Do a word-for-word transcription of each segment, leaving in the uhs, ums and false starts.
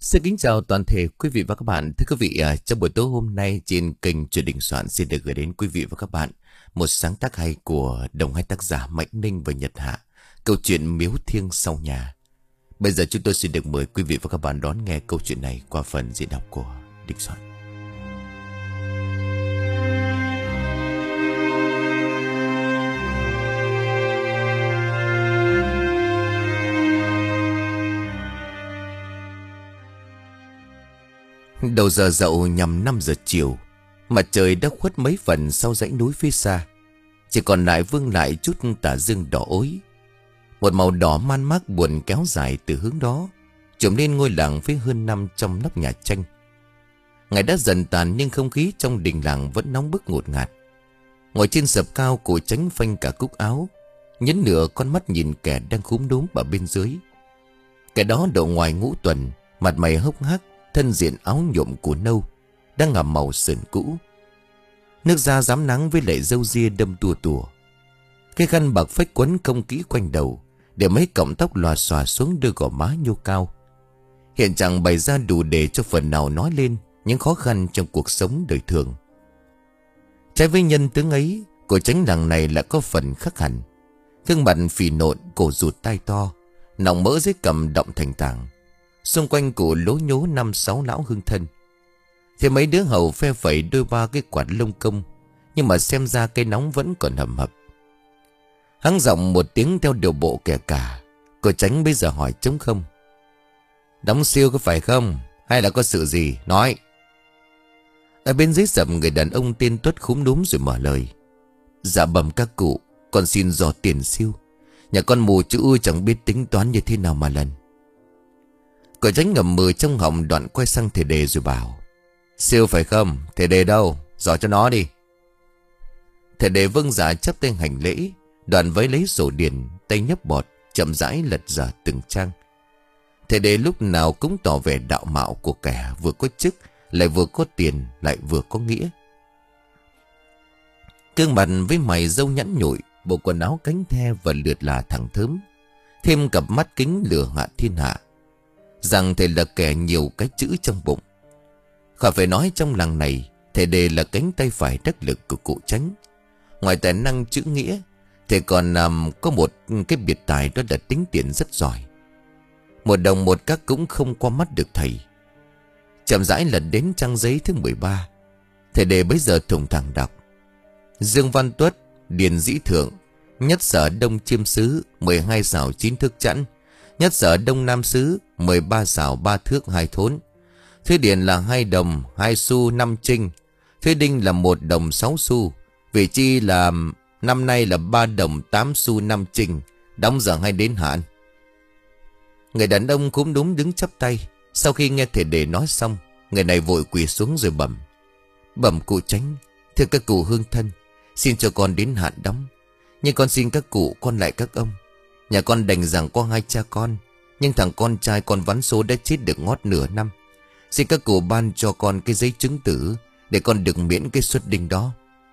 Xin kính chào toàn thể quý vị và các bạn. Thưa quý vị, à, trong buổi tối hôm nay trên kênh Truyền Đình Soạn xin được gửi đến quý vị và các bạn một sáng tác hay của đồng hai tác giả Mạnh Ninh và Nhật Hạ, câu chuyện Miếu Thiêng Sau Nhà. Bây giờ chúng tôi xin được mời quý vị và các bạn đón nghe câu chuyện này qua phần diễn đọc của Đình Soạn. Đầu giờ dậu nhằm năm giờ chiều, mặt trời đã khuất mấy phần sau dãy núi phía xa, chỉ còn lại vương lại chút tà dương đỏ ối. Một màu đỏ man mác buồn kéo dài từ hướng đó, trùm lên ngôi làng phía hơn năm trong nóc nhà tranh. Ngày đã dần tàn nhưng không khí trong đình làng vẫn nóng bức ngột ngạt. Ngồi trên sập cao, cụ Tránh phanh cả cúc áo, nhấn nửa con mắt nhìn kẻ đang khúm núm ở bên dưới. Kẻ đó độ ngoài ngũ tuần, mặt mày hốc hác, thân diện áo nhuộm của nâu, đang ngả màu sườn cũ. Nước da rám nắng với lại râu ria đâm tua tủa. Cái khăn bạc phách quấn không kỹ quanh đầu, để mấy cọng tóc lòa xòa xuống đôi gò má nhô cao. Hiện trạng bày ra đủ để cho phần nào nói lên những khó khăn trong cuộc sống đời thường. Trái với nhân tướng ấy, của Tránh làng này lại có phần khác hẳn. Gương mặt phì nộn, cổ rụt tai to, nọng mỡ dưới cằm động thành tảng. Xung quanh cụ lố nhố năm sáu lão hương thân. Thì mấy đứa hầu phe phẩy đôi ba cái quạt lông công, nhưng mà xem ra cái nóng vẫn còn hầm hập. Hắng giọng một tiếng theo điều bộ kẻ cả. Cô Tránh bây giờ hỏi trống không: "Đóng siêu có phải không? Hay là có sự gì? Nói." Ở bên dưới sập, người đàn ông tên Tuất khúm núm rồi mở lời: "Dạ bẩm các cụ, con xin dò tiền siêu. Nhà con mù chữ chẳng biết tính toán như thế nào mà lần." Cô Tránh ngậm mừ trong họng, đoạn quay sang thầy đề rồi bảo: "Siêu phải không? Thầy đề đâu? Dò cho nó đi." Thầy đề vâng dạ chắp tay hành lễ, đoạn với lấy sổ điển, tay nhấp bọt, chậm rãi lật dở từng trang. Thầy đề lúc nào cũng tỏ vẻ đạo mạo của kẻ vừa có chức, lại vừa có tiền, lại vừa có nghĩa. Gương mặt với mày râu nhẵn nhụi, bộ quần áo cánh the và lượt là thẳng thớm, thêm cặp mắt kính lửa hạ thiên hạ, rằng thầy là kẻ nhiều cái chữ trong bụng. Khỏi phải nói trong làng này, thầy đề là cánh tay phải đắc lực của cụ Tránh. Ngoài tài năng chữ nghĩa, thầy còn um, có một cái biệt tài, đó là tính tiền rất giỏi. Một đồng một các cũng không qua mắt được thầy. Chậm rãi lật đến trang giấy thứ mười ba. Thầy đề bấy giờ thùng thẳng đọc: "Dương Văn Tuất, Điền Dĩ Thượng, nhất sở Đông Chiêm Sứ, mười hai sào chín thước chẵn. Nhất sở Đông Nam Sứ, mười ba sào ba thước hai thốn. Thuế điền là hai đồng hai xu năm trinh. Thuế đinh là một đồng sáu xu. Vị chi là năm nay là ba đồng tám xu năm trinh. Đóng giờ hay đến hạn." Người đàn ông cúm núm đứng chắp tay. Sau khi nghe thầy đề nói xong, người này vội quỳ xuống rồi bẩm: "Bẩm cụ Tránh, thưa các cụ hương thân, xin cho con đến hạn đóng. Nhưng con xin các cụ con lại các ông. Nhà con đành rằng có hai cha con, nhưng thằng con trai con vắn số đã chết được ngót nửa năm. Xin các cụ ban cho con cái giấy chứng tử, để con được miễn cái suất đinh đó."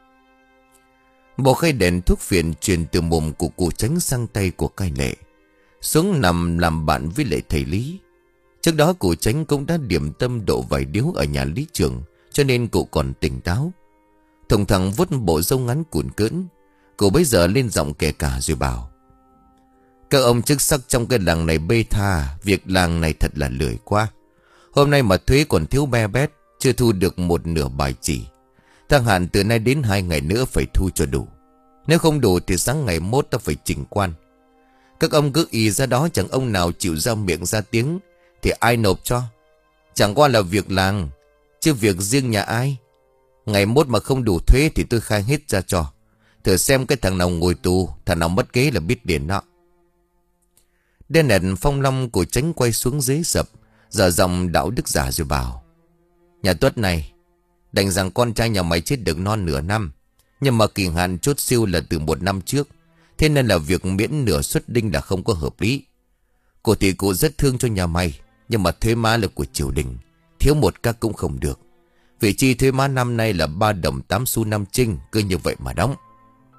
Bộ khay đèn thuốc phiện truyền từ mồm của cụ Tránh sang tay của cai lệ, xuống nằm làm bạn với lệ thầy Lý. Trước đó cụ Tránh cũng đã điểm tâm độ vài điếu ở nhà lý trưởng, cho nên cụ còn tỉnh táo. Thùng thẳng vuốt bộ râu ngắn cuồn cưỡn, cụ bấy giờ lên giọng kể cả rồi bảo: "Các ông chức sắc trong cái làng này bê tha, việc làng này thật là lười quá. Hôm nay mà thuế còn thiếu be bét, chưa thu được một nửa bài chỉ. Thăng hạn từ nay đến hai ngày nữa phải thu cho đủ. Nếu không đủ thì sáng ngày mốt ta phải trình quan. Các ông cứ ý ra đó, chẳng ông nào chịu ra miệng ra tiếng thì ai nộp cho. Chẳng qua là việc làng, chứ việc riêng nhà ai. Ngày mốt mà không đủ thuế thì tôi khai hết ra cho. Thử xem cái thằng nào ngồi tù, thằng nào mất kế là biết điển đó." Đen nẹt phong long của Tránh quay xuống dưới sập, giờ giọng đạo đức giả rồi bảo: "Nhà Tuất này, đành rằng con trai nhà mày chết được non nửa năm, nhưng mà kỳ hạn chốt siêu là từ một năm trước, thế nên là việc miễn nửa suất đinh là không có hợp lý. Cô thì cụ rất thương cho nhà mày, nhưng mà thuế má là của triều đình, thiếu một các cũng không được. Vị chi thuế má năm nay là ba đồng tám xu năm trinh, cứ như vậy mà đóng."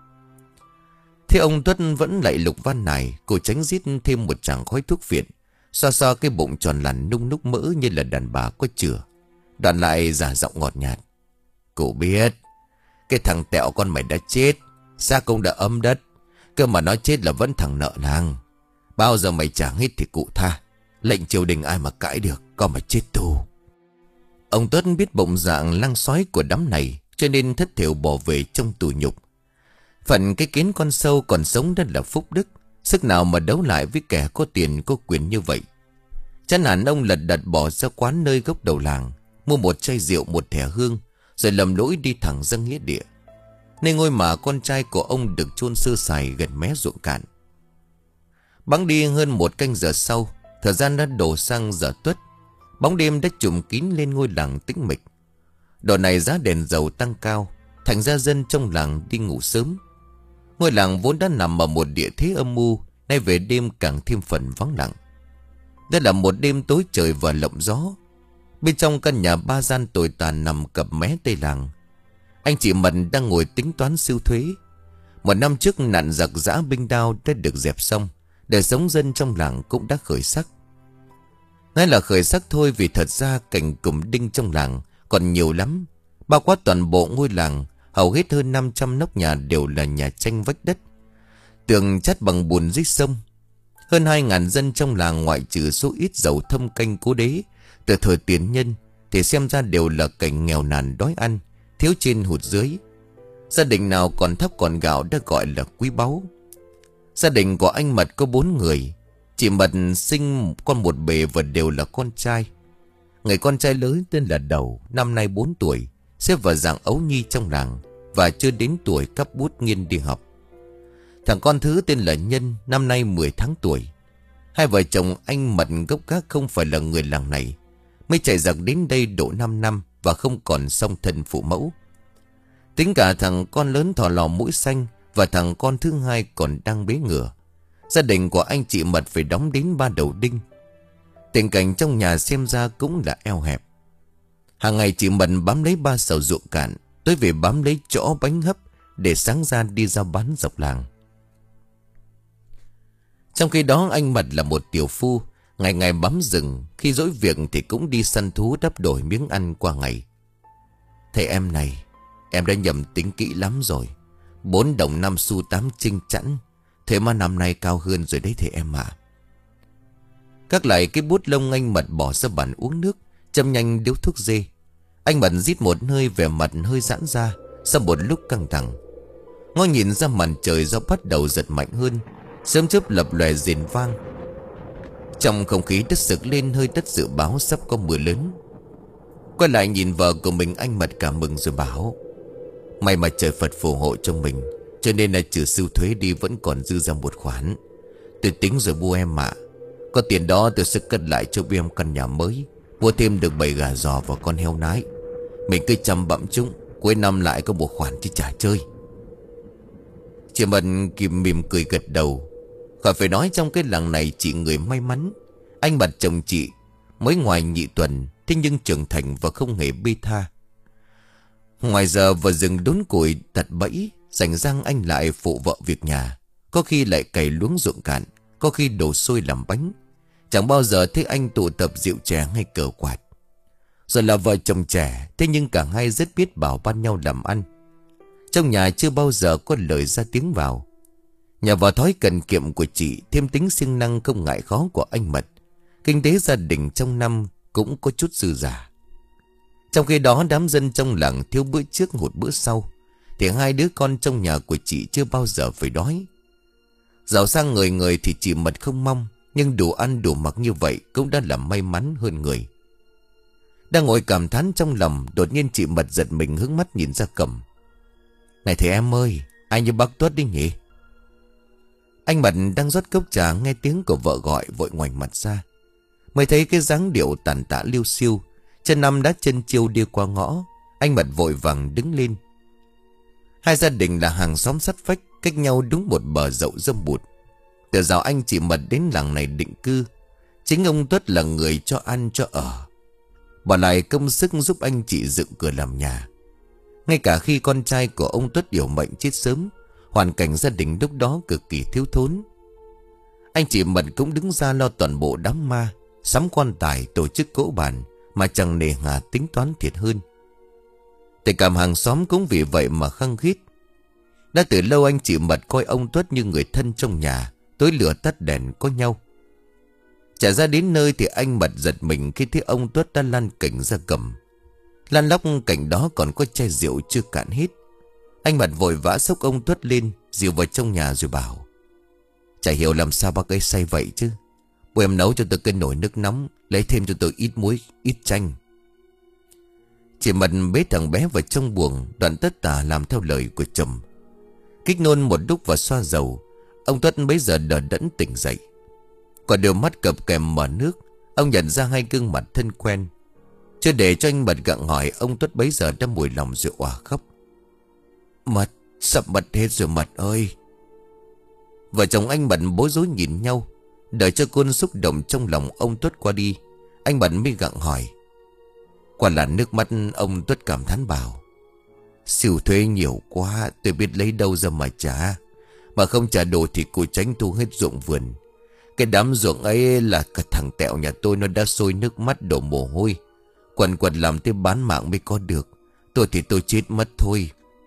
Thế ông Tuất vẫn lại lục van nài, cô Tránh rít thêm một tràng khói thuốc phiện, xoa xoa cái bụng tròn lẳn nung núc mỡ như là đàn bà có chửa. Đoạn lại giả giọng ngọt nhạt. Cụ biết, cái thằng tẹo con mày đã chết, xác cũng đã ấm đất. Cơ mà nó chết là vẫn thằng nợ làng. Bao giờ mày trả hết thì cụ tha. Lệnh triều đình ai mà cãi được, con mà chết tù. Ông Tuất biết bụng dạng lăng xói của đám này, cho nên thất thểu bỏ về trong tù nhục. Phận cái kiến con sâu còn sống rất là phúc đức. Sức nào mà đấu lại với kẻ có tiền có quyền như vậy. Chán hẳn ông lật đật bỏ ra quán nơi gốc đầu làng, mua một chai rượu một thẻ hương, rồi lầm lỗi đi thẳng ra nghĩa địa, nơi ngôi mả con trai của ông được chôn sơ sài gần mé ruộng cạn. Bẵng đi hơn một canh giờ sau, thời gian đã đổ sang giờ tuất. Bóng đêm đã trùm kín lên ngôi làng tĩnh mịch. Độ này giá đèn dầu tăng cao, thành ra dân trong làng đi ngủ sớm. Ngôi làng vốn đã nằm ở một địa thế âm mưu, nay về đêm càng thêm phần vắng lặng. Đây là một đêm tối trời và lộng gió. Bên trong căn nhà ba gian tồi tàn nằm cập mé tây làng, anh chị Mận đang ngồi tính toán siêu thuế. Một năm trước nạn giặc giã binh đao đã được dẹp xong, đời sống dân trong làng cũng đã khởi sắc. Ngay là khởi sắc thôi, vì thật ra cảnh cùm đinh trong làng còn nhiều lắm. Bao quát toàn bộ ngôi làng, hầu hết hơn năm trăm nóc nhà đều là nhà tranh vách đất, tường chát bằng bùn dưới sông. Hơn hai ngàn dân trong làng ngoại trừ số ít giàu thâm canh cố đế từ thời tiền nhân thì xem ra đều là cảnh nghèo nàn đói ăn, thiếu trên hụt dưới. Gia đình nào còn thóc còn gạo đã gọi là quý báu. Gia đình của anh Mật có bốn người. Chị Mật sinh con một bề và đều là con trai. Người con trai lớn tên là Đầu, năm nay bốn tuổi, xếp vào dạng ấu nhi trong làng và chưa đến tuổi cắp bút nghiên đi học. Thằng con thứ tên là Nhân, năm nay mười tháng tuổi. Hai vợ chồng anh Mật gốc gác không phải là người làng này, mới chạy giặc đến đây độ năm năm và không còn song thân phụ mẫu. Tính cả thằng con lớn thò lò mũi xanh và thằng con thứ hai còn đang bế ngửa, gia đình của anh chị Mật phải đóng đến ba đầu đinh. Tình cảnh trong nhà xem ra cũng là eo hẹp. Hàng ngày chị Mật bám lấy ba sào ruộng cạn, tới về bám lấy chỗ bánh hấp để sáng ra đi ra bán dọc làng. Trong khi đó anh Mật là một tiểu phu, ngày ngày bám rừng, khi dỗi việc thì cũng đi săn thú đắp đổi miếng ăn qua ngày. Thầy em này, em đã nhầm tính kỹ lắm rồi. Bốn đồng năm xu tám trinh chẵn, thế mà năm nay cao hơn rồi đấy thầy em ạ. Các lại cái bút lông, anh Mật bỏ ra bàn uống nước, châm nhanh điếu thuốc dê. Anh Mật rít một hơi, vẻ mặt hơi giãn ra sau một lúc căng thẳng. Ngó nhìn ra màn trời do bắt đầu giật mạnh hơn, sớm chớp lập lòe rền vang. Trong không khí đất sực lên, hơi đất dự báo sắp có mưa lớn. Quay lại nhìn vợ của mình, anh Mật cảm mừng rồi bảo: may mà trời Phật phù hộ cho mình, cho nên là trừ sưu thuế đi vẫn còn dư ra một khoản. Tôi tính rồi bu em ạ. Có tiền đó tôi sẽ cất lại cho bu em căn nhà mới, mua thêm được bảy gà giò và con heo nái. Mình cứ chăm bẵm chúng, cuối năm lại có một khoản chứ chả chơi. Chị Mật kìm mỉm cười gật đầu. Khỏi phải nói, trong cái làng này chị người may mắn. Anh Mật chồng chị mới ngoài nhị tuần, thế nhưng trưởng thành và không hề bê tha. Ngoài giờ vào rừng đốn củi tật bẫy, rảnh rang anh lại phụ vợ việc nhà. Có khi lại cày luống ruộng cạn, có khi đổ xôi làm bánh. Chẳng bao giờ thấy anh tụ tập rượu chè hay cờ quạt. Rồi là vợ chồng trẻ, thế nhưng cả hai rất biết bảo ban nhau làm ăn. Trong nhà chưa bao giờ có lời ra tiếng vào. Nhờ vào thói cần kiệm của chị, thêm tính siêng năng không ngại khó của anh Mật, kinh tế gia đình trong năm cũng có chút dư giả. Trong khi đó đám dân trong làng thiếu bữa trước hụt bữa sau, thì hai đứa con trong nhà của chị chưa bao giờ phải đói. Giàu sang người người thì chị Mật không mong, nhưng đủ ăn đủ mặc như vậy cũng đã là may mắn hơn người. Đang ngồi cảm thán trong lòng, đột nhiên chị Mật giật mình hướng mắt nhìn ra cầm. Này thầy em ơi, ai như bác Tuất đi nhỉ? Anh Mật đang rót cốc trà, nghe tiếng của vợ gọi vội ngoảnh mặt ra, mới thấy cái dáng điệu tàn tạ liêu xiêu, chân năm đã chân chiêu đi qua ngõ. Anh Mật vội vàng đứng lên. Hai gia đình là hàng xóm sát vách, cách nhau đúng một bờ dậu dâm bụt. Từ dạo anh chị Mật đến làng này định cư, chính ông Tuất là người cho ăn cho ở, bỏ lại công sức giúp anh chị dựng cửa làm nhà. Ngay cả khi con trai của ông Tuất điều mệnh chết sớm, hoàn cảnh gia đình lúc đó cực kỳ thiếu thốn. Anh chị Mật cũng đứng ra lo toàn bộ đám ma, sắm quan tài, tổ chức cỗ bàn, mà chẳng nề hà tính toán thiệt hơn. Tình cảm hàng xóm cũng vì vậy mà khăng khít. Đã từ lâu anh chị Mật coi ông Tuất như người thân trong nhà, tối lửa tắt đèn có nhau. Trả ra đến nơi thì anh Mật giật mình khi thấy ông Tuất đã lăn cảnh ra cầm. Lăn lóc cảnh đó còn có chai rượu chưa cạn hết. Anh Mật vội vã xốc ông Tuất lên, dìu vào trong nhà rồi bảo: chả hiểu làm sao bác ấy say vậy chứ. Bố em nấu cho tôi cái nồi nước nóng, lấy thêm cho tôi ít muối, ít chanh. Chị Mật bế thằng bé vào trong buồng, Đoạn tất tả làm theo lời của chồng. Kích nôn một lúc và xoa dầu, ông Tuất bấy giờ đờ đẫn tỉnh dậy. Còn đôi mắt cập kèm mở nước, ông nhận ra hai gương mặt thân quen. Chưa để cho anh Mật gặng hỏi, ông Tuất bấy giờ đã mùi lòng rồi òa khóc: Mật, sập Mật hết rồi Mật ơi. Vợ chồng anh Mật bối rối nhìn nhau. Đợi cho cơn xúc động trong lòng ông Tuất qua đi, anh Mật mới gặng hỏi. Quả là nước mắt ông Tuất cảm thán bảo: xỉu thuê nhiều quá, tôi biết lấy đâu ra mà trả. Mà không trả đồ thì cô Tránh thu hết ruộng vườn. Cái đám ruộng ấy là cả thằng Tẹo nhà tôi, nó đã sôi nước mắt đổ mồ hôi, quần quật làm tới bán mạng mới có được. Tôi thì tôi chết mất thôi.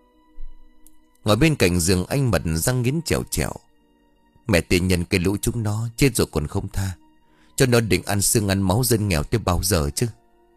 Ngồi bên cạnh giường anh Mật răng nghiến trèo trèo: mẹ tiền nhân cái lũ chúng nó chết rồi còn không tha, cho nó định ăn xương ăn máu dân nghèo tới bao giờ chứ.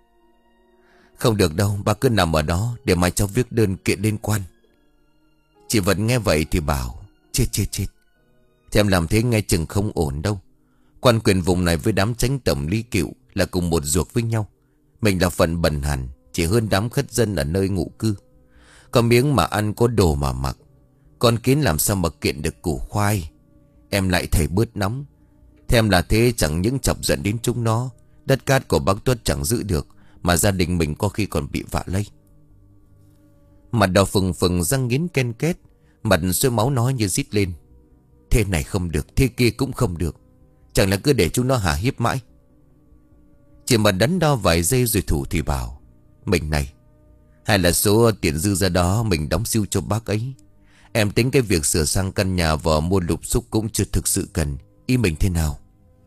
Không được đâu, bà cứ nằm ở đó để mai cháu viết đơn kiện liên quan. Chị vẫn nghe vậy thì bảo: chết chết chết, thì em làm thế nghe chừng không ổn đâu. Quan quyền vùng này với đám Chánh tổng Lý Cựu là cùng một ruột với nhau. Mình là phần bần hàn, chỉ hơn đám khất dân ở nơi ngụ cư. Có miếng mà ăn, có đồ mà mặc. Con kiến làm sao mà kiện được củ khoai. Em lại thầy bớt nóng. Thêm là thế chẳng những chọc giận đến chúng nó, đất cát của bác Tuất chẳng giữ được, mà gia đình mình có khi còn bị vạ lây. Mặt đỏ phừng phừng, răng nghiến ken két, mặt sôi máu nói như rít lên: thế này không được, thế kia cũng không được. Chẳng là cứ để chúng nó hả hiếp mãi. Chị Mật đắn đo vài giây rồi thủ thì bảo: mình này, hay là số tiền dư ra đó mình đóng siêu cho bác ấy. Em tính cái việc sửa sang căn nhà và mua lục xúc cũng chưa thực sự cần. Ý mình thế nào?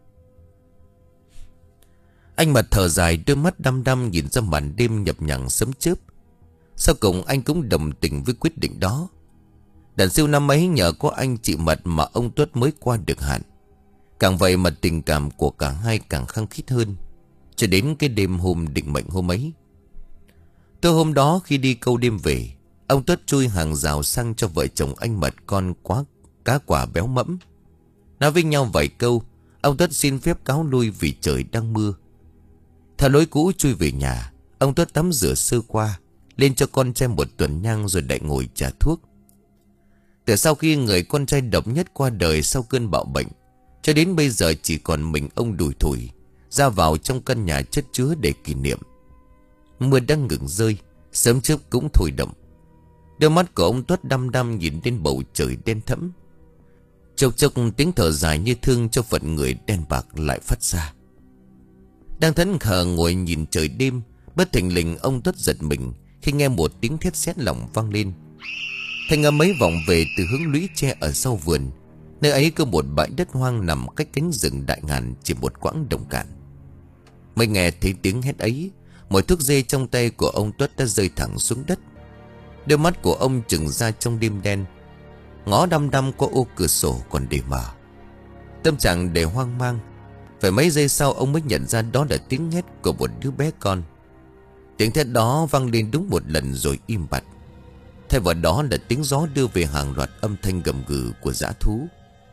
Anh Mật thở dài, đôi mắt đăm đăm nhìn ra màn đêm nhập nhằng sấm chớp. Sau cùng anh cũng đồng tình với quyết định đó. Đàn siêu năm ấy nhờ có anh chị Mật mà ông Tuất mới qua được hạn. Càng vậy mà tình cảm của cả hai càng khăng khít hơn, cho đến cái đêm hôm định mệnh hôm ấy. Tối hôm đó khi đi câu đêm về, ông Tuất chui hàng rào sang cho vợ chồng anh Mật con quá cá quả béo mẫm. Nói với nhau vài câu, ông Tuất xin phép cáo lui vì trời đang mưa. Theo lối cũ chui về nhà, ông Tuất tắm rửa sơ qua, lên cho con trai một tuần nhang rồi lại ngồi trà thuốc. Từ sau khi người con trai độc nhất qua đời sau cơn bạo bệnh, cho đến bây giờ chỉ còn mình ông đùi thủi ra vào trong căn nhà chất chứa để kỷ niệm. Mưa đang ngừng rơi, sớm chớp cũng thôi động. Đôi mắt của ông Tuất đăm đăm nhìn lên bầu trời đen thẫm. Chốc chốc tiếng thở dài như thương cho phận người đen bạc lại phát ra. Đang thẫn thờ ngồi nhìn trời đêm, bất thình lình ông Tuất giật mình khi nghe một tiếng thét sét lòng vang lên. Thanh âm ấy vọng về từ hướng lũy tre ở sau vườn. Nơi ấy có một bãi đất hoang nằm cách cánh rừng đại ngàn chỉ một quãng đồng cạn. Mới nghe thấy tiếng hét ấy, mỗi thước dê trong tay của ông Tuất đã rơi thẳng xuống đất. Đôi mắt của ông trừng ra trong đêm đen, ngó đăm đăm qua ô cửa sổ còn để mở. Tâm trạng đầy hoang mang. Phải mấy giây sau ông mới nhận ra đó là tiếng hét của một đứa bé con. Tiếng thét đó vang lên đúng một lần rồi im bặt. Thay vào đó là tiếng gió đưa về hàng loạt âm thanh gầm gừ của dã thú.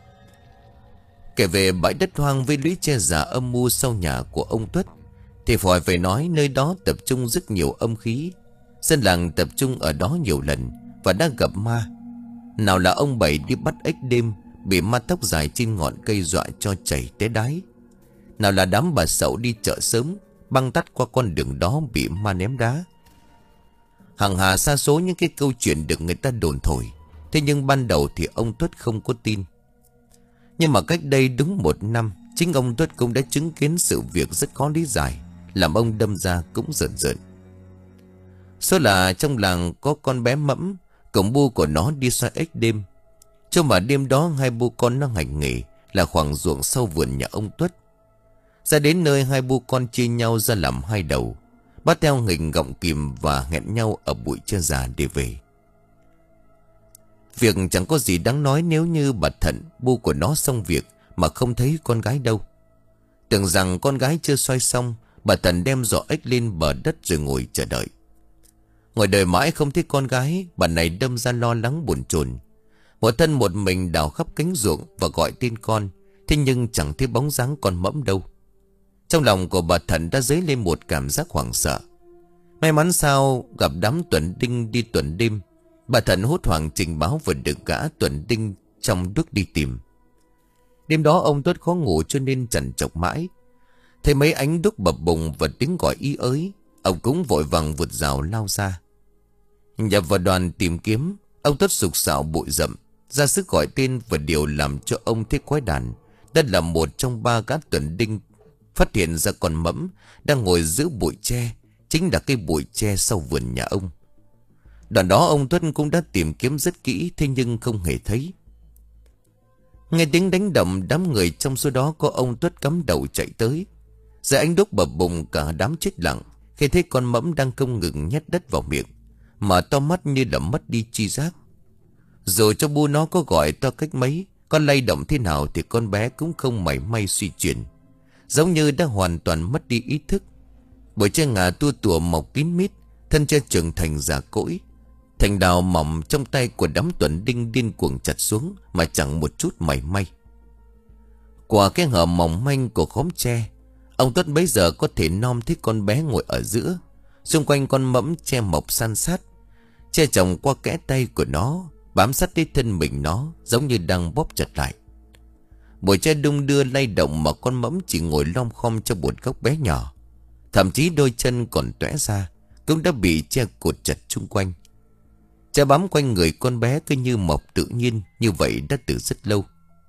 Kể về bãi đất hoang với lũy tre già âm mưu sau nhà của ông Tuất, thì phải phải nói nơi đó tập trung rất nhiều âm khí. Dân làng tập trung ở đó nhiều lần và đã gặp ma. Nào là ông Bảy đi bắt ếch đêm, bị ma tóc dài trên ngọn cây dọa cho chảy té đái. Nào là đám bà Sậu đi chợ sớm, băng tắt qua con đường đó bị ma ném đá. Hàng hà sa số những cái câu chuyện được người ta đồn thổi. Thế nhưng ban đầu thì ông Tuất không có tin. Nhưng mà cách đây đúng một năm, chính ông Tuất cũng đã chứng kiến sự việc rất khó lý giải, làm ông đâm ra cũng rợn rợn. Số là trong làng có con bé Mẫm, cổng bu của nó đi xoay ếch đêm. Cho mà đêm đó hai bu con nó hành nghề, là khoảng ruộng sau vườn nhà ông Tuất. Ra đến nơi, hai bu con chia nhau ra làm hai đầu, bắt theo hình gọng kìm và hẹn nhau ở bụi tre già để về. Việc chẳng có gì đáng nói nếu như bà Thận, bu của nó xong việc mà không thấy con gái đâu. Tưởng rằng con gái chưa xoay xong, bà Thận đem giỏ ếch lên bờ đất rồi ngồi chờ đợi. Ngồi đợi mãi không thấy con gái, bà này đâm ra lo lắng buồn chồn. Một thân một mình đào khắp cánh ruộng và gọi tên con, thế nhưng chẳng thấy bóng dáng con Mẫm đâu. Trong lòng của bà Thận đã dấy lên một cảm giác hoảng sợ. May mắn sao gặp đám tuần đinh đi tuần đêm. Bà Thận hốt hoảng trình báo và được gã tuần đinh trong đuốc đi tìm. Đêm đó ông Tuất khó ngủ cho nên trằn trọc mãi. Thấy mấy ánh đuốc bập bùng và tiếng gọi ý ới, ông cũng vội vàng vượt rào lao ra. Nhập vào đoàn tìm kiếm, ông Tuất sục sạo bụi rậm, ra sức gọi tên, và điều làm cho ông thấy quái đản đó là một trong ba gã tuần đinh phát hiện ra con Mẫm đang ngồi giữa bụi tre, chính là cái bụi tre sau vườn nhà ông. Đoạn đó ông Tuất cũng đã tìm kiếm rất kỹ, thế nhưng không hề thấy. Nghe tiếng đánh đập, đám người trong số đó có ông Tuất cắm đầu chạy tới. Giờ ánh đuốc bập bùng, cả đám chết lặng khi thấy con Mẫm đang không ngừng nhét đất vào miệng, mà to mắt như là mất đi tri giác. Dù cho bu nó có gọi to cách mấy, con lay động thế nào thì con bé cũng không mảy may suy chuyển, giống như đã hoàn toàn mất đi ý thức. Bụi tre ngà tua tủa mọc kín mít, thân tre trưởng thành già cỗi. Thành đào mỏng trong tay của đám tuần đinh điên cuồng chặt xuống mà chẳng một chút mảy may. Qua cái hở mỏng manh của khóm tre, ông Tuất bấy giờ có thể nom thấy con bé ngồi ở giữa. Xung quanh con Mẫm tre mọc san sát, che chồng qua kẽ tay của nó, bám sát đến thân mình nó, giống như đang bóp chặt lại. Bụi tre đung đưa lay động mà con Mẫm chỉ ngồi lom khom trong một góc bé nhỏ. Thậm chí đôi chân còn tóe ra cũng đã bị tre cột chặt chung quanh. Tre bám quanh người con bé cứ như mọc tự nhiên như vậy đã từ rất lâu.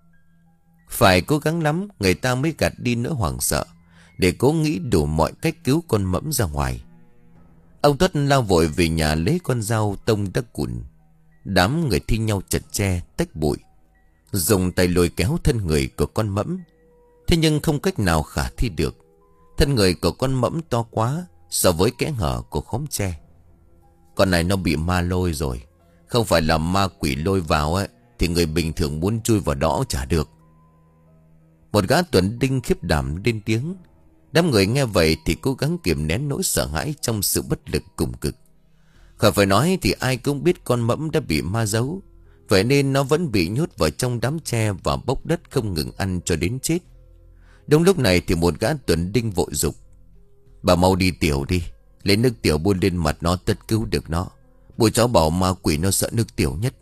Phải cố gắng lắm người ta mới gạt đi nỗi hoảng sợ, để cố nghĩ đủ mọi cách cứu con Mẫm ra ngoài. Ông Tuất lao vội về nhà lấy con dao tông đã cùn. Đám người thi nhau chặt tre tách bụi, dùng tay lôi kéo thân người của con Mẫm. Thế nhưng không cách nào khả thi được. Thân người của con Mẫm to quá so với kẽ hở của khóm tre. Con này nó bị ma lôi rồi. Không phải là ma quỷ lôi vào ấy, thì người bình thường muốn chui vào đó chả được. Một gã tuần đinh khiếp đảm lên tiếng. Đám người nghe vậy thì cố gắng kiềm nén nỗi sợ hãi trong sự bất lực cùng cực. Khỏi phải nói thì ai cũng biết con Mẫm đã bị ma giấu, vậy nên nó vẫn bị nhốt vào trong đám tre và bốc đất không ngừng ăn cho đến chết. Đúng lúc này thì một gã tuần đinh vội dục: "Bà mau đi tiểu đi, lấy nước tiểu bôi lên mặt nó, tất cứu được nó. Bụi chó bảo ma quỷ nó sợ nước tiểu nhất."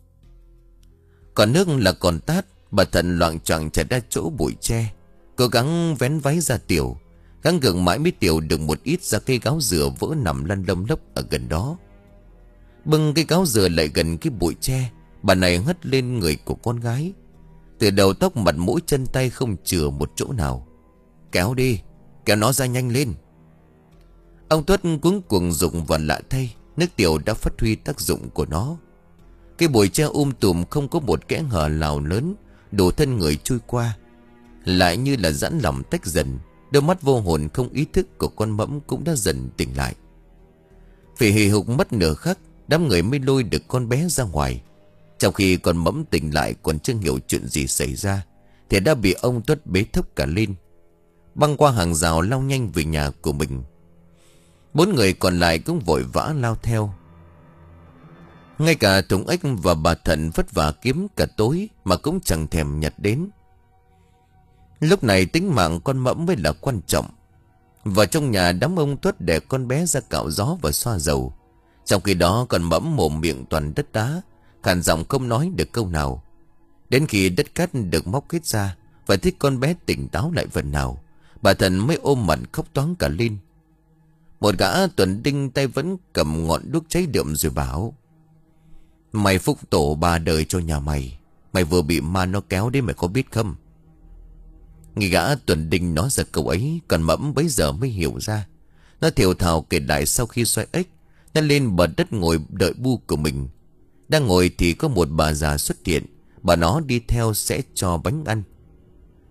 Còn nước là còn tát, bà Thận loạng choạng chạy ra chỗ bụi tre, cố gắng vén váy ra tiểu, gắng gượng mãi mới tiểu được một ít ra cây gáo dừa vỡ nằm lăn lông lốc ở gần đó. Bưng cái gáo dừa lại gần cái bụi tre, bà này hất lên người của con gái. Từ đầu tóc mặt mũi chân tay không chừa một chỗ nào. "Kéo đi, kéo nó ra nhanh lên." Ông Tuất cuống cuồng dụng và lạ thay, nước tiểu đã phát huy tác dụng của nó. Cái bụi tre um tùm không có một kẽ hở nào lớn đủ thân người chui qua, lại như là giãn lòng tách dần. Đôi mắt vô hồn không ý thức của con Mẫm cũng đã dần tỉnh lại. Vì hì hục mất nửa khắc, đám người mới lôi được con bé ra ngoài. Trong khi con Mẫm tỉnh lại còn chưa hiểu chuyện gì xảy ra, thì đã bị ông Tuất bế thốc cả lên, băng qua hàng rào lao nhanh về nhà của mình. Bốn người còn lại cũng vội vã lao theo. Ngay cả Thùng Ếch và bà Thận vất vả kiếm cả tối mà cũng chẳng thèm nhặt đến. Lúc này tính mạng con Mẫm mới là quan trọng. Vào trong nhà, đám ông Tuất để con bé ra cạo gió và xoa dầu. Trong khi đó con Mẫm mồm miệng toàn đất đá, khàn giọng không nói được câu nào. Đến khi đất cát được móc hết ra và thấy con bé tỉnh táo lại phần nào, bà Thận mới ôm mặt khóc toáng cả lên. Một gã tuần đinh tay vẫn cầm ngọn đuốc cháy đượm rồi bảo: "Mày phúc tổ ba đời cho nhà mày. Mày vừa bị ma nó kéo đấy, mày có biết không?" Nghe gã tuần đinh nói ra câu ấy, còn Mẫm bấy giờ mới hiểu ra. Nó thều thào kể lại sau khi xoay ếch, nó lên bờ đất ngồi đợi bu của mình. Đang ngồi thì có một bà già xuất hiện. Bà nó đi theo sẽ cho bánh ăn.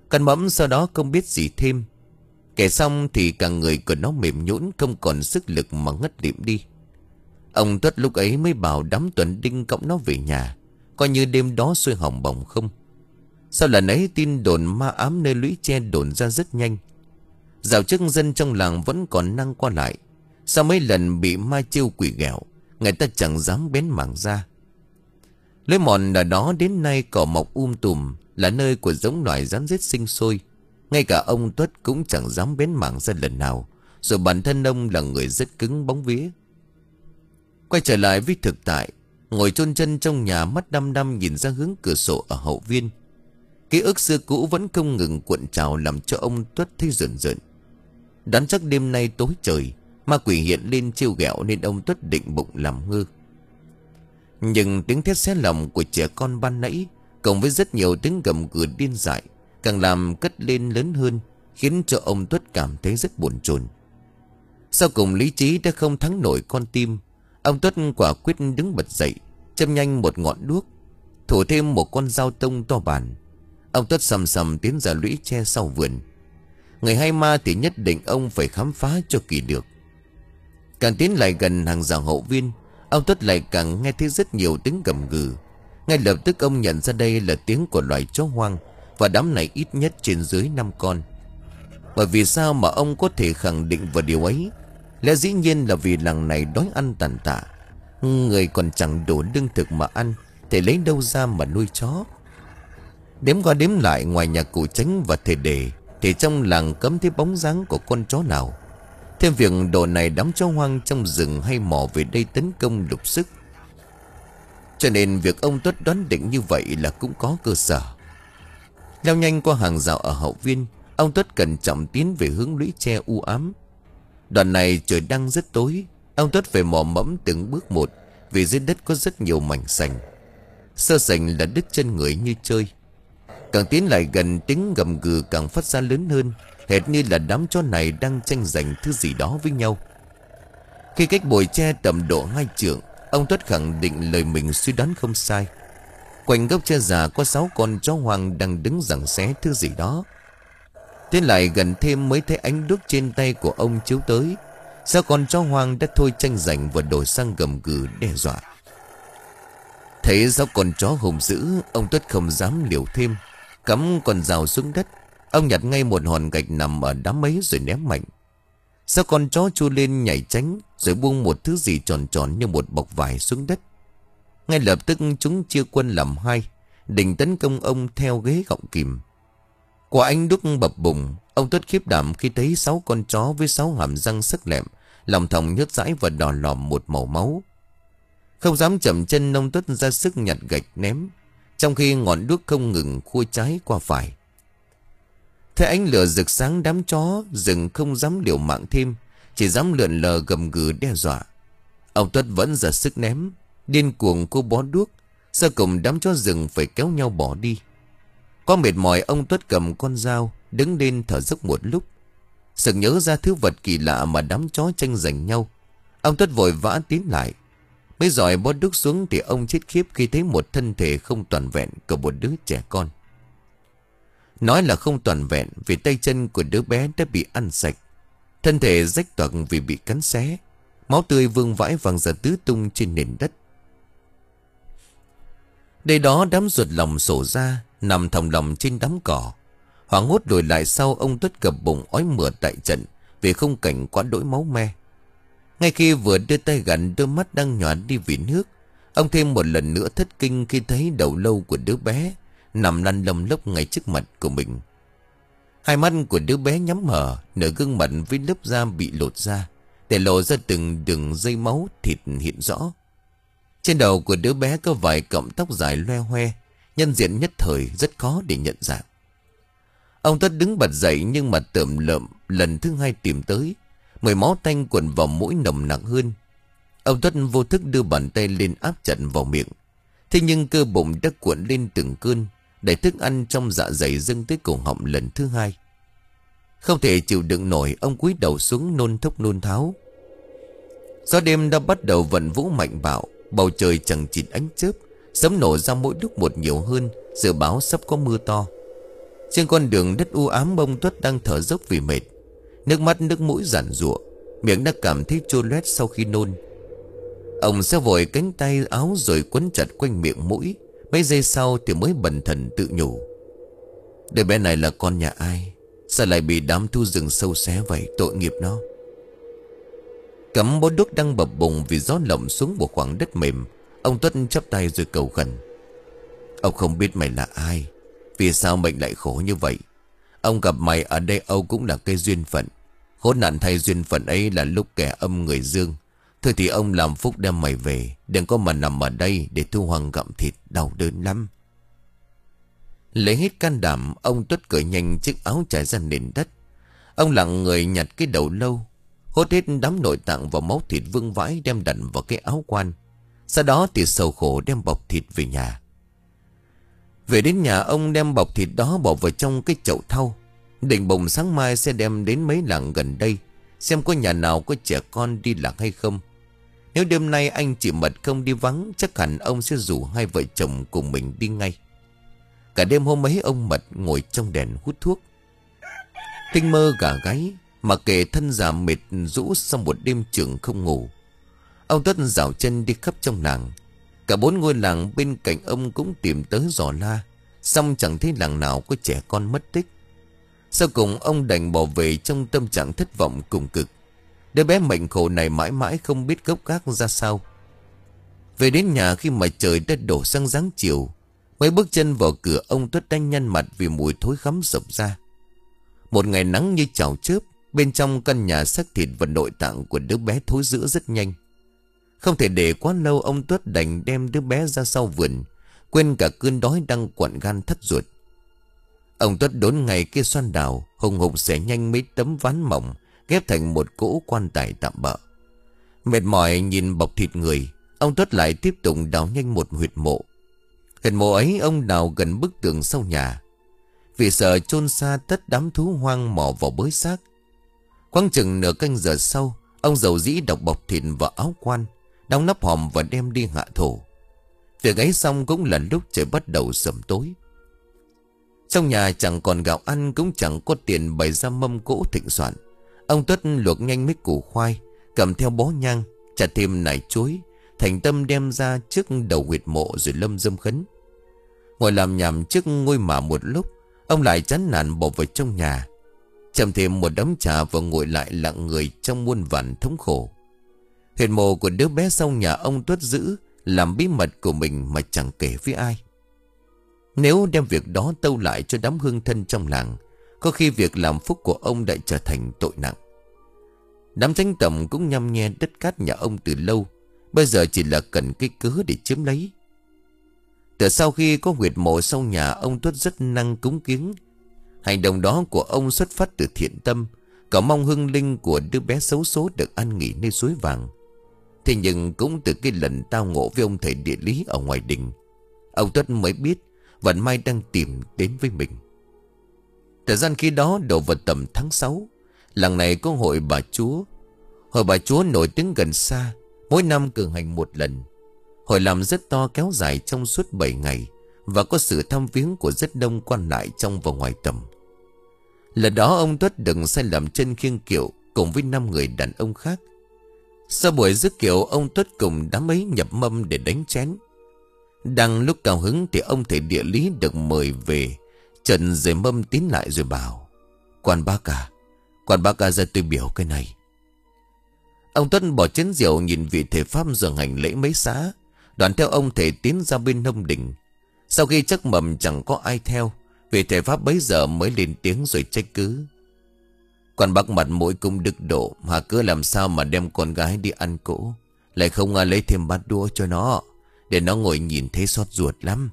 Con Mẫm sau đó không biết gì thêm. Kể xong thì cả người của nó mềm nhũn, không còn sức lực mà ngất lịm đi. Ông Tuất lúc ấy mới bảo đám Tuần Đinh cõng nó về nhà, coi như đêm đó xuôi hỏng bỏng không. Sau lần ấy tin đồn ma ám nơi lũy tre đồn ra rất nhanh. Dạo trước dân trong làng vẫn còn năng qua lại. Sau mấy lần bị ma chiêu quỷ ghẹo, người ta chẳng dám bén mảng ra. Lối mòn ở đó đến nay cỏ mọc um tùm, là nơi của giống loài rắn rết sinh sôi. Ngay cả ông Tuất cũng chẳng dám bén mảng ra lần nào, rồi bản thân ông là người rất cứng bóng vía. Quay trở lại với thực tại, ngồi chôn chân trong nhà, mắt đăm đăm nhìn ra hướng cửa sổ ở hậu viên. Ký ức xưa cũ vẫn không ngừng cuộn trào, làm cho ông Tuất thấy rợn rợn. Đoán chắc đêm nay tối trời, ma quỷ hiện lên trêu ghẹo, nên ông Tuất định bụng làm ngơ. Nhưng tiếng thét xé lòng của trẻ con ban nãy, cộng với rất nhiều tiếng gầm gừ điên dại, càng làm cất lên lớn hơn, khiến cho ông Tuất cảm thấy rất bồn chồn. Sau cùng lý trí đã không thắng nổi con tim. Ông Tuất quả quyết đứng bật dậy, châm nhanh một ngọn đuốc, thủ thêm một con dao tông to bản. Ông Tuất sầm sầm tiến ra lũy tre sau vườn. Người hay ma thì nhất định ông phải khám phá cho kỳ được. Càng tiến lại gần hàng rào hậu viên, ông Tuất lại càng nghe thấy rất nhiều tiếng gầm gừ. Ngay lập tức ông nhận ra đây là tiếng của loài chó hoang, và đám này ít nhất trên dưới năm con. Bởi vì sao mà ông có thể khẳng định vào điều ấy? Lẽ dĩ nhiên là vì làng này đói ăn tàn tạ, người còn chẳng đủ lương thực mà ăn, thì lấy đâu ra mà nuôi chó. Đếm qua đếm lại, ngoài nhà cụ Chánh và thầy Đề, thì trong làng cấm thấy bóng dáng của con chó nào. Thêm việc độ này đám chó hoang trong rừng hay mò về đây tấn công lục sức, cho nên việc ông Tuất đoán định như vậy là cũng có cơ sở. Leo nhanh qua hàng rào ở hậu viên, ông Tuất cẩn trọng tiến về hướng lũy tre u ám. Đoạn này trời đang rất tối, ông Tuất phải mò mẫm từng bước một, vì dưới đất có rất nhiều mảnh sành. Sơ sành là đứt chân người như chơi. Càng tiến lại gần, tiếng gầm gừ càng phát ra lớn hơn, hệt như là đám chó này đang tranh giành thứ gì đó với nhau. Khi cách bụi tre tầm độ hai trượng, ông Tuất khẳng định lời mình suy đoán không sai. Quanh gốc tre già có sáu con chó hoang đang đứng giằng xé thứ gì đó. Tiến lại gần thêm mới thấy ánh đuốc trên tay của ông chiếu tới. Sáu con chó hoang đã thôi tranh giành và đổi sang gầm gừ đe dọa. Thấy sáu con chó hùng dữ, ông Tuất không dám liều thêm. Cắm con dao xuống đất, ông nhặt ngay một hòn gạch nằm ở đám ấy rồi ném mạnh. Sáu con chó chu lên nhảy tránh, rồi buông một thứ gì tròn tròn như một bọc vải xuống đất. Ngay lập tức chúng chia quân làm hai, định tấn công ông theo ghế gọng kìm. Quả ánh đuốc bập bùng, ông Tuất khiếp đảm khi thấy sáu con chó với sáu hàm răng sắc lẹm, lòng thòng nhớt dãi và đỏ lòm một màu máu. Không dám chậm chân, ông Tuất ra sức nhặt gạch ném, trong khi ngọn đuốc không ngừng khua trái qua phải. Thấy ánh lửa rực sáng, đám chó rừng không dám liều mạng thêm, chỉ dám lượn lờ gầm gừ đe dọa. Ông Tuất vẫn ra sức ném, điên cuồng cô bó đuốc. Sau cùng đám chó rừng phải kéo nhau bỏ đi. Có mệt mỏi, ông Tuất cầm con dao đứng lên thở dốc một lúc. Sực nhớ ra thứ vật kỳ lạ mà đám chó tranh giành nhau. Ông Tuất vội vã tiến lại. Mới giỏi bó đuốc xuống thì ông chết khiếp khi thấy một thân thể không toàn vẹn của một đứa trẻ con. Nói là không toàn vẹn vì tay chân của đứa bé đã bị ăn sạch. Thân thể rách toạc vì bị cắn xé. Máu tươi vương vãi văng ra tứ tung trên nền đất. Đây đó đám ruột lòng sổ ra, nằm thòng lòng trên đám cỏ. Hoảng hốt lùi lại sau, ông Tuất gập bụng ói mửa tại trận vì không cảnh quá đỗi máu me. Ngay khi vừa đưa tay gần, đôi mắt đang nhòa đi vì nước, ông thêm một lần nữa thất kinh khi thấy đầu lâu của đứa bé nằm lăn lông lốc ngay trước mặt của mình. Hai mắt của đứa bé nhắm hờ, nửa gương mặt với lớp da bị lột ra, để lộ ra từng đường dây máu thịt hiện rõ. Trên đầu của đứa bé có vài cọng tóc dài loe hoe, nhân diện nhất thời rất khó để nhận dạng. Ông Tuất đứng bật dậy, nhưng mà tởm lợm lần thứ hai tìm tới, mùi máu tanh quẩn vào mũi nồng nặng hơn. Ông Tuất vô thức đưa bàn tay lên áp chặt vào miệng. Thế nhưng cơ bụng đã cuộn lên từng cơn, đẩy thức ăn trong dạ dày dâng tới cổ họng lần thứ hai. Không thể chịu đựng nổi, ông cúi đầu xuống nôn thốc nôn tháo. Gió đêm đã bắt đầu vận vũ mạnh bạo, bầu trời chẳng chịt ánh chớp, sấm nổ ra mỗi lúc một nhiều hơn, dự báo sắp có mưa to. Trên con đường đất u ám, ông Tuất đang thở dốc vì mệt. Nước mắt nước mũi giản giụa, miệng đã cảm thấy trô loét sau khi nôn. Ông sẽ vội cánh tay áo rồi quấn chặt quanh miệng mũi. Mấy giây sau thì mới bần thần tự nhủ: đứa bé này là con nhà ai? Sao lại bị đám thú rừng sâu xé vậy? Tội nghiệp nó. Cắm bó đuốc đang bập bùng vì gió lộng xuống một khoảng đất mềm. Ông Tuất chắp tay rồi cầu khẩn: ông không biết mày là ai, vì sao mệnh lại khổ như vậy? Ông gặp mày ở đây Âu cũng là cái duyên phận. Khốn nạn thay, duyên phận ấy là lúc kẻ âm người dương. Thôi thì ông làm phúc đem mày về, đừng có mà nằm ở đây để thu hoằng gặm thịt, đau đớn lắm. Lấy hết can đảm, ông Tuất cởi nhanh chiếc áo trải ra nền đất. Ông lặng người nhặt cái đầu lâu, hốt hết đám nội tạng và máu thịt vương vãi đem đặt vào cái áo quan. Sau đó thì sầu khổ đem bọc thịt về nhà. Về đến nhà, ông đem bọc thịt đó bỏ vào trong cái chậu thau, định bụng sáng mai sẽ đem đến mấy làng gần đây, xem có nhà nào có trẻ con đi lạc hay không. Nếu đêm nay anh chị Mật không đi vắng, chắc hẳn ông sẽ rủ hai vợ chồng cùng mình đi ngay. Cả đêm hôm ấy ông Mật ngồi trong đèn hút thuốc, tinh mơ gà gáy, mà kể thân già mệt rũ sau một đêm trường không ngủ. Ông Tuất dạo chân đi khắp trong làng. Cả bốn ngôi làng bên cạnh ông cũng tìm tới dò la, xong chẳng thấy làng nào có trẻ con mất tích. Sau cùng ông đành bỏ về trong tâm trạng thất vọng cùng cực. Đứa bé mệnh khổ này mãi mãi không biết gốc gác ra sao. Về đến nhà khi mà trời đã đổ sang dáng chiều, mấy bước chân vào cửa ông Tuất đã nhăn mặt vì mùi thối khắm sộc ra. Một ngày nắng như chảo chớp, bên trong căn nhà xác thịt và nội tạng của đứa bé thối rữa rất nhanh. Không thể để quá lâu, ông Tuất đành đem đứa bé ra sau vườn, quên cả cơn đói đang quặn gan thắt ruột. Ông Tuất đốn ngày kia xoan đào, hùng hục xẻ nhanh mấy tấm ván mỏng, ghép thành một cỗ quan tài tạm bợ. Mệt mỏi nhìn bọc thịt người, ông Tuất lại tiếp tục đào nhanh một huyệt mộ. Huyệt mộ ấy ông đào gần bức tường sau nhà, vì sợ chôn xa tất đám thú hoang mò vào bới xác. Khoảng chừng nửa canh giờ sau, ông dầu dĩ đọc bọc thịt vào áo quan, đóng nắp hòm và đem đi hạ thổ. Việc ấy xong cũng là lúc trời bắt đầu sẩm tối. Trong nhà chẳng còn gạo ăn, cũng chẳng có tiền bày ra mâm cỗ thịnh soạn. Ông Tuất luộc nhanh mấy củ khoai, cầm theo bó nhang, chặt thêm nải chuối, thành tâm đem ra trước đầu huyệt mộ rồi lâm dâm khấn. Ngồi làm nhảm trước ngôi mả một lúc, ông lại chán nản bỏ vào trong nhà, châm thêm một đống trà và ngồi lại lặng người trong muôn vàn thống khổ. Huyệt mộ của đứa bé sau nhà ông Tuất giữ làm bí mật của mình mà chẳng kể với ai. Nếu đem việc đó tâu lại cho đám hương thân trong làng, có khi việc làm phúc của ông đã trở thành tội nặng. Đám thánh tầm cũng nhăm nhe đất cát nhà ông từ lâu, bây giờ chỉ là cần cái cớ để chiếm lấy. Từ sau khi có huyệt mộ sau nhà, ông Tuất rất năng cúng kiếng. Hành động đó của ông xuất phát từ thiện tâm, cậu mong hương linh của đứa bé xấu số được an nghỉ nơi suối vàng. Thế nhưng cũng từ cái lần tao ngộ với ông thầy địa lý ở ngoài đình, ông Tuất mới biết vận may đang tìm đến với mình. Thời gian khi đó đổ vào tầm tháng sáu, làng này có hội bà chúa. Hội bà chúa nổi tiếng gần xa, mỗi năm cử hành một lần. Hội làm rất to, kéo dài trong suốt bảy ngày, và có sự thăm viếng của rất đông quan lại trong và ngoài tầm. Lần đó ông Tuất đừng sai lầm chân khiêng kiệu cùng với năm người đàn ông khác. Sau buổi rước kiệu, ông Tuất cùng đám ấy nhập mâm để đánh chén. Đang lúc cao hứng thì ông thầy địa lý được mời về, trần rời mâm tín lại rồi bảo: Quan bác à, quan bác à, ra tôi biểu cái này. Ông Tuất bỏ chén rượu nhìn vị thầy pháp dường hành lễ mấy xá, đoàn theo ông thầy tiến ra bên hông đình. Sau khi chắc mầm chẳng có ai theo, vị thầy pháp bấy giờ mới lên tiếng rồi trách cứ: Quan bác mặt mũi cũng đức độ, mà cứ làm sao mà đem con gái đi ăn cỗ, lại không lấy thêm bát đũa cho nó, để nó ngồi nhìn thấy xót ruột lắm.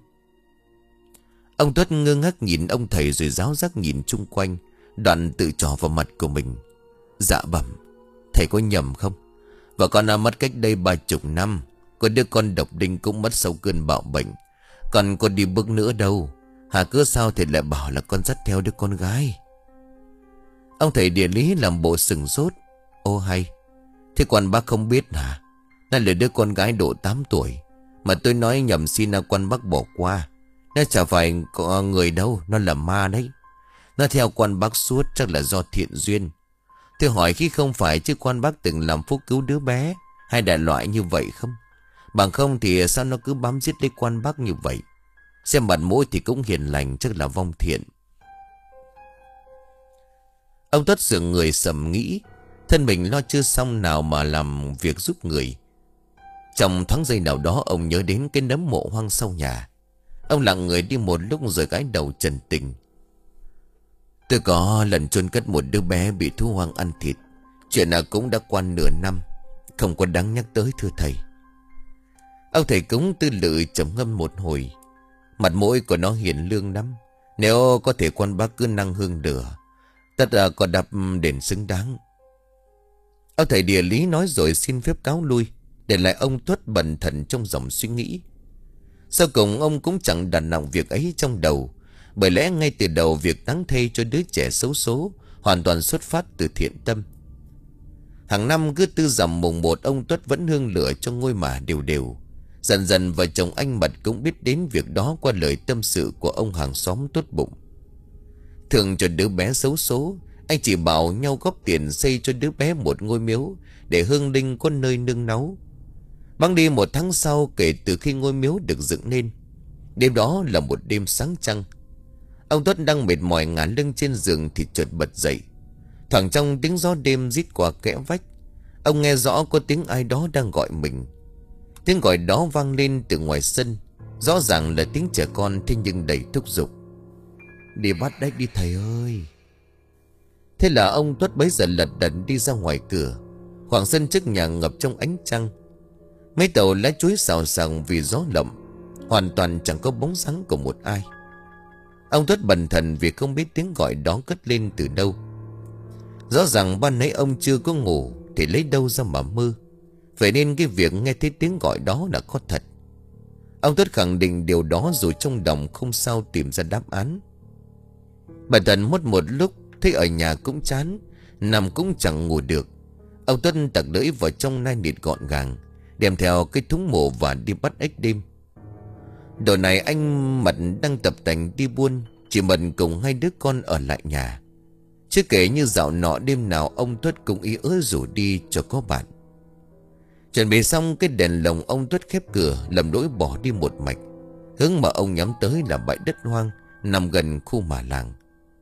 Ông Tuất ngơ ngác nhìn ông thầy rồi ráo rác nhìn chung quanh, đoạn tự trỏ vào mặt của mình. Dạ bẩm, thầy có nhầm không? Và con đã mất cách đây ba chục năm. Có đứa con độc đinh cũng mất sau cơn bạo bệnh. Còn con đi bước nữa đâu. Hà cứ sao thầy lại bảo là con dắt theo đứa con gái? Ông thầy địa lý làm bộ sừng sốt. Ô hay, thế quan bác không biết hả? Nó là đứa con gái độ tám tuổi, mà tôi nói nhầm xin quan bác bỏ qua. Nó chả phải có người đâu, nó là ma đấy. Nó theo quan bác suốt chắc là do thiện duyên. Tôi hỏi khi không phải chứ quan bác từng làm phúc cứu đứa bé hay đại loại như vậy không? Bằng không thì sao nó cứ bám giết lấy quan bác như vậy? Xem mặt mũi thì cũng hiền lành, chắc là vong thiện. Ông Tuất sững người sầm nghĩ, thân mình lo chưa xong nào mà làm việc giúp người. Trong thoáng giây nào đó ông nhớ đến cái nấm mộ hoang sau nhà. Ông lặng người đi một lúc rồi gãi đầu trần tình. Tôi có lần chôn cất một đứa bé bị thú hoang ăn thịt. Chuyện nào cũng đã qua nửa năm, không có đáng nhắc tới thưa thầy. Ông thầy cúng tư lự trầm ngâm một hồi. Mặt mũi của nó hiền lương lắm. Nếu có thể quan bác cứ năng hương lửa, tất là có đập đền xứng đáng. Ông thầy địa lý nói rồi xin phép cáo lui, để lại ông Tuất bần thần trong dòng suy nghĩ. Sau cùng ông cũng chẳng đặt nặng việc ấy trong đầu, bởi lẽ ngay từ đầu việc đáng thay cho đứa trẻ xấu số hoàn toàn xuất phát từ thiện tâm. Hàng năm cứ tư rằm mùng một ông Tuất vẫn hương lửa cho ngôi mả đều đều. Dần dần vợ chồng anh Mật cũng biết đến việc đó qua lời tâm sự của ông hàng xóm tốt bụng. Thường cho đứa bé xấu số, anh chỉ bảo nhau góp tiền xây cho đứa bé một ngôi miếu để hương linh có nơi nương náu. Băng đi một tháng sau kể từ khi ngôi miếu được dựng lên. Đêm đó là một đêm sáng trăng. Ông Tuất đang mệt mỏi ngả lưng trên giường thì chợt bật dậy. Thoảng trong tiếng gió đêm rít qua kẽ vách, ông nghe rõ có tiếng ai đó đang gọi mình. Tiếng gọi đó vang lên từ ngoài sân, rõ ràng là tiếng trẻ con thế nhưng đầy thúc giục. Đi bắt đách đi thầy ơi. Thế là ông Tuất bấy giờ lật đật đi ra ngoài cửa. Khoảng sân trước nhà ngập trong ánh trăng. Mấy tàu lá chuối xào xạc vì gió lộng, hoàn toàn chẳng có bóng dáng của một ai. Ông Tuất bần thần vì không biết tiếng gọi đó cất lên từ đâu. Rõ ràng ban nãy ông chưa có ngủ thì lấy đâu ra mà mơ. Vậy nên cái việc nghe thấy tiếng gọi đó là có thật. Ông Tuất khẳng định điều đó dù trong lòng không sao tìm ra đáp án. Bần thần mất một lúc, thấy ở nhà cũng chán, nằm cũng chẳng ngủ được. Ông Tuất tặc lưỡi vào trong nai nịt gọn gàng, đem theo cái thúng mổ và đi bắt ếch đêm. Đồ này anh Mật đang tập tành đi buôn, chỉ Mật cùng hai đứa con ở lại nhà. Chứ kể như dạo nọ đêm nào ông Tuất cũng ý ớ rủ đi cho có bạn. Chuẩn bị xong cái đèn lồng, ông Tuất khép cửa lầm lỗi bỏ đi một mạch. Hướng mà ông nhắm tới là bãi đất hoang nằm gần khu mả làng.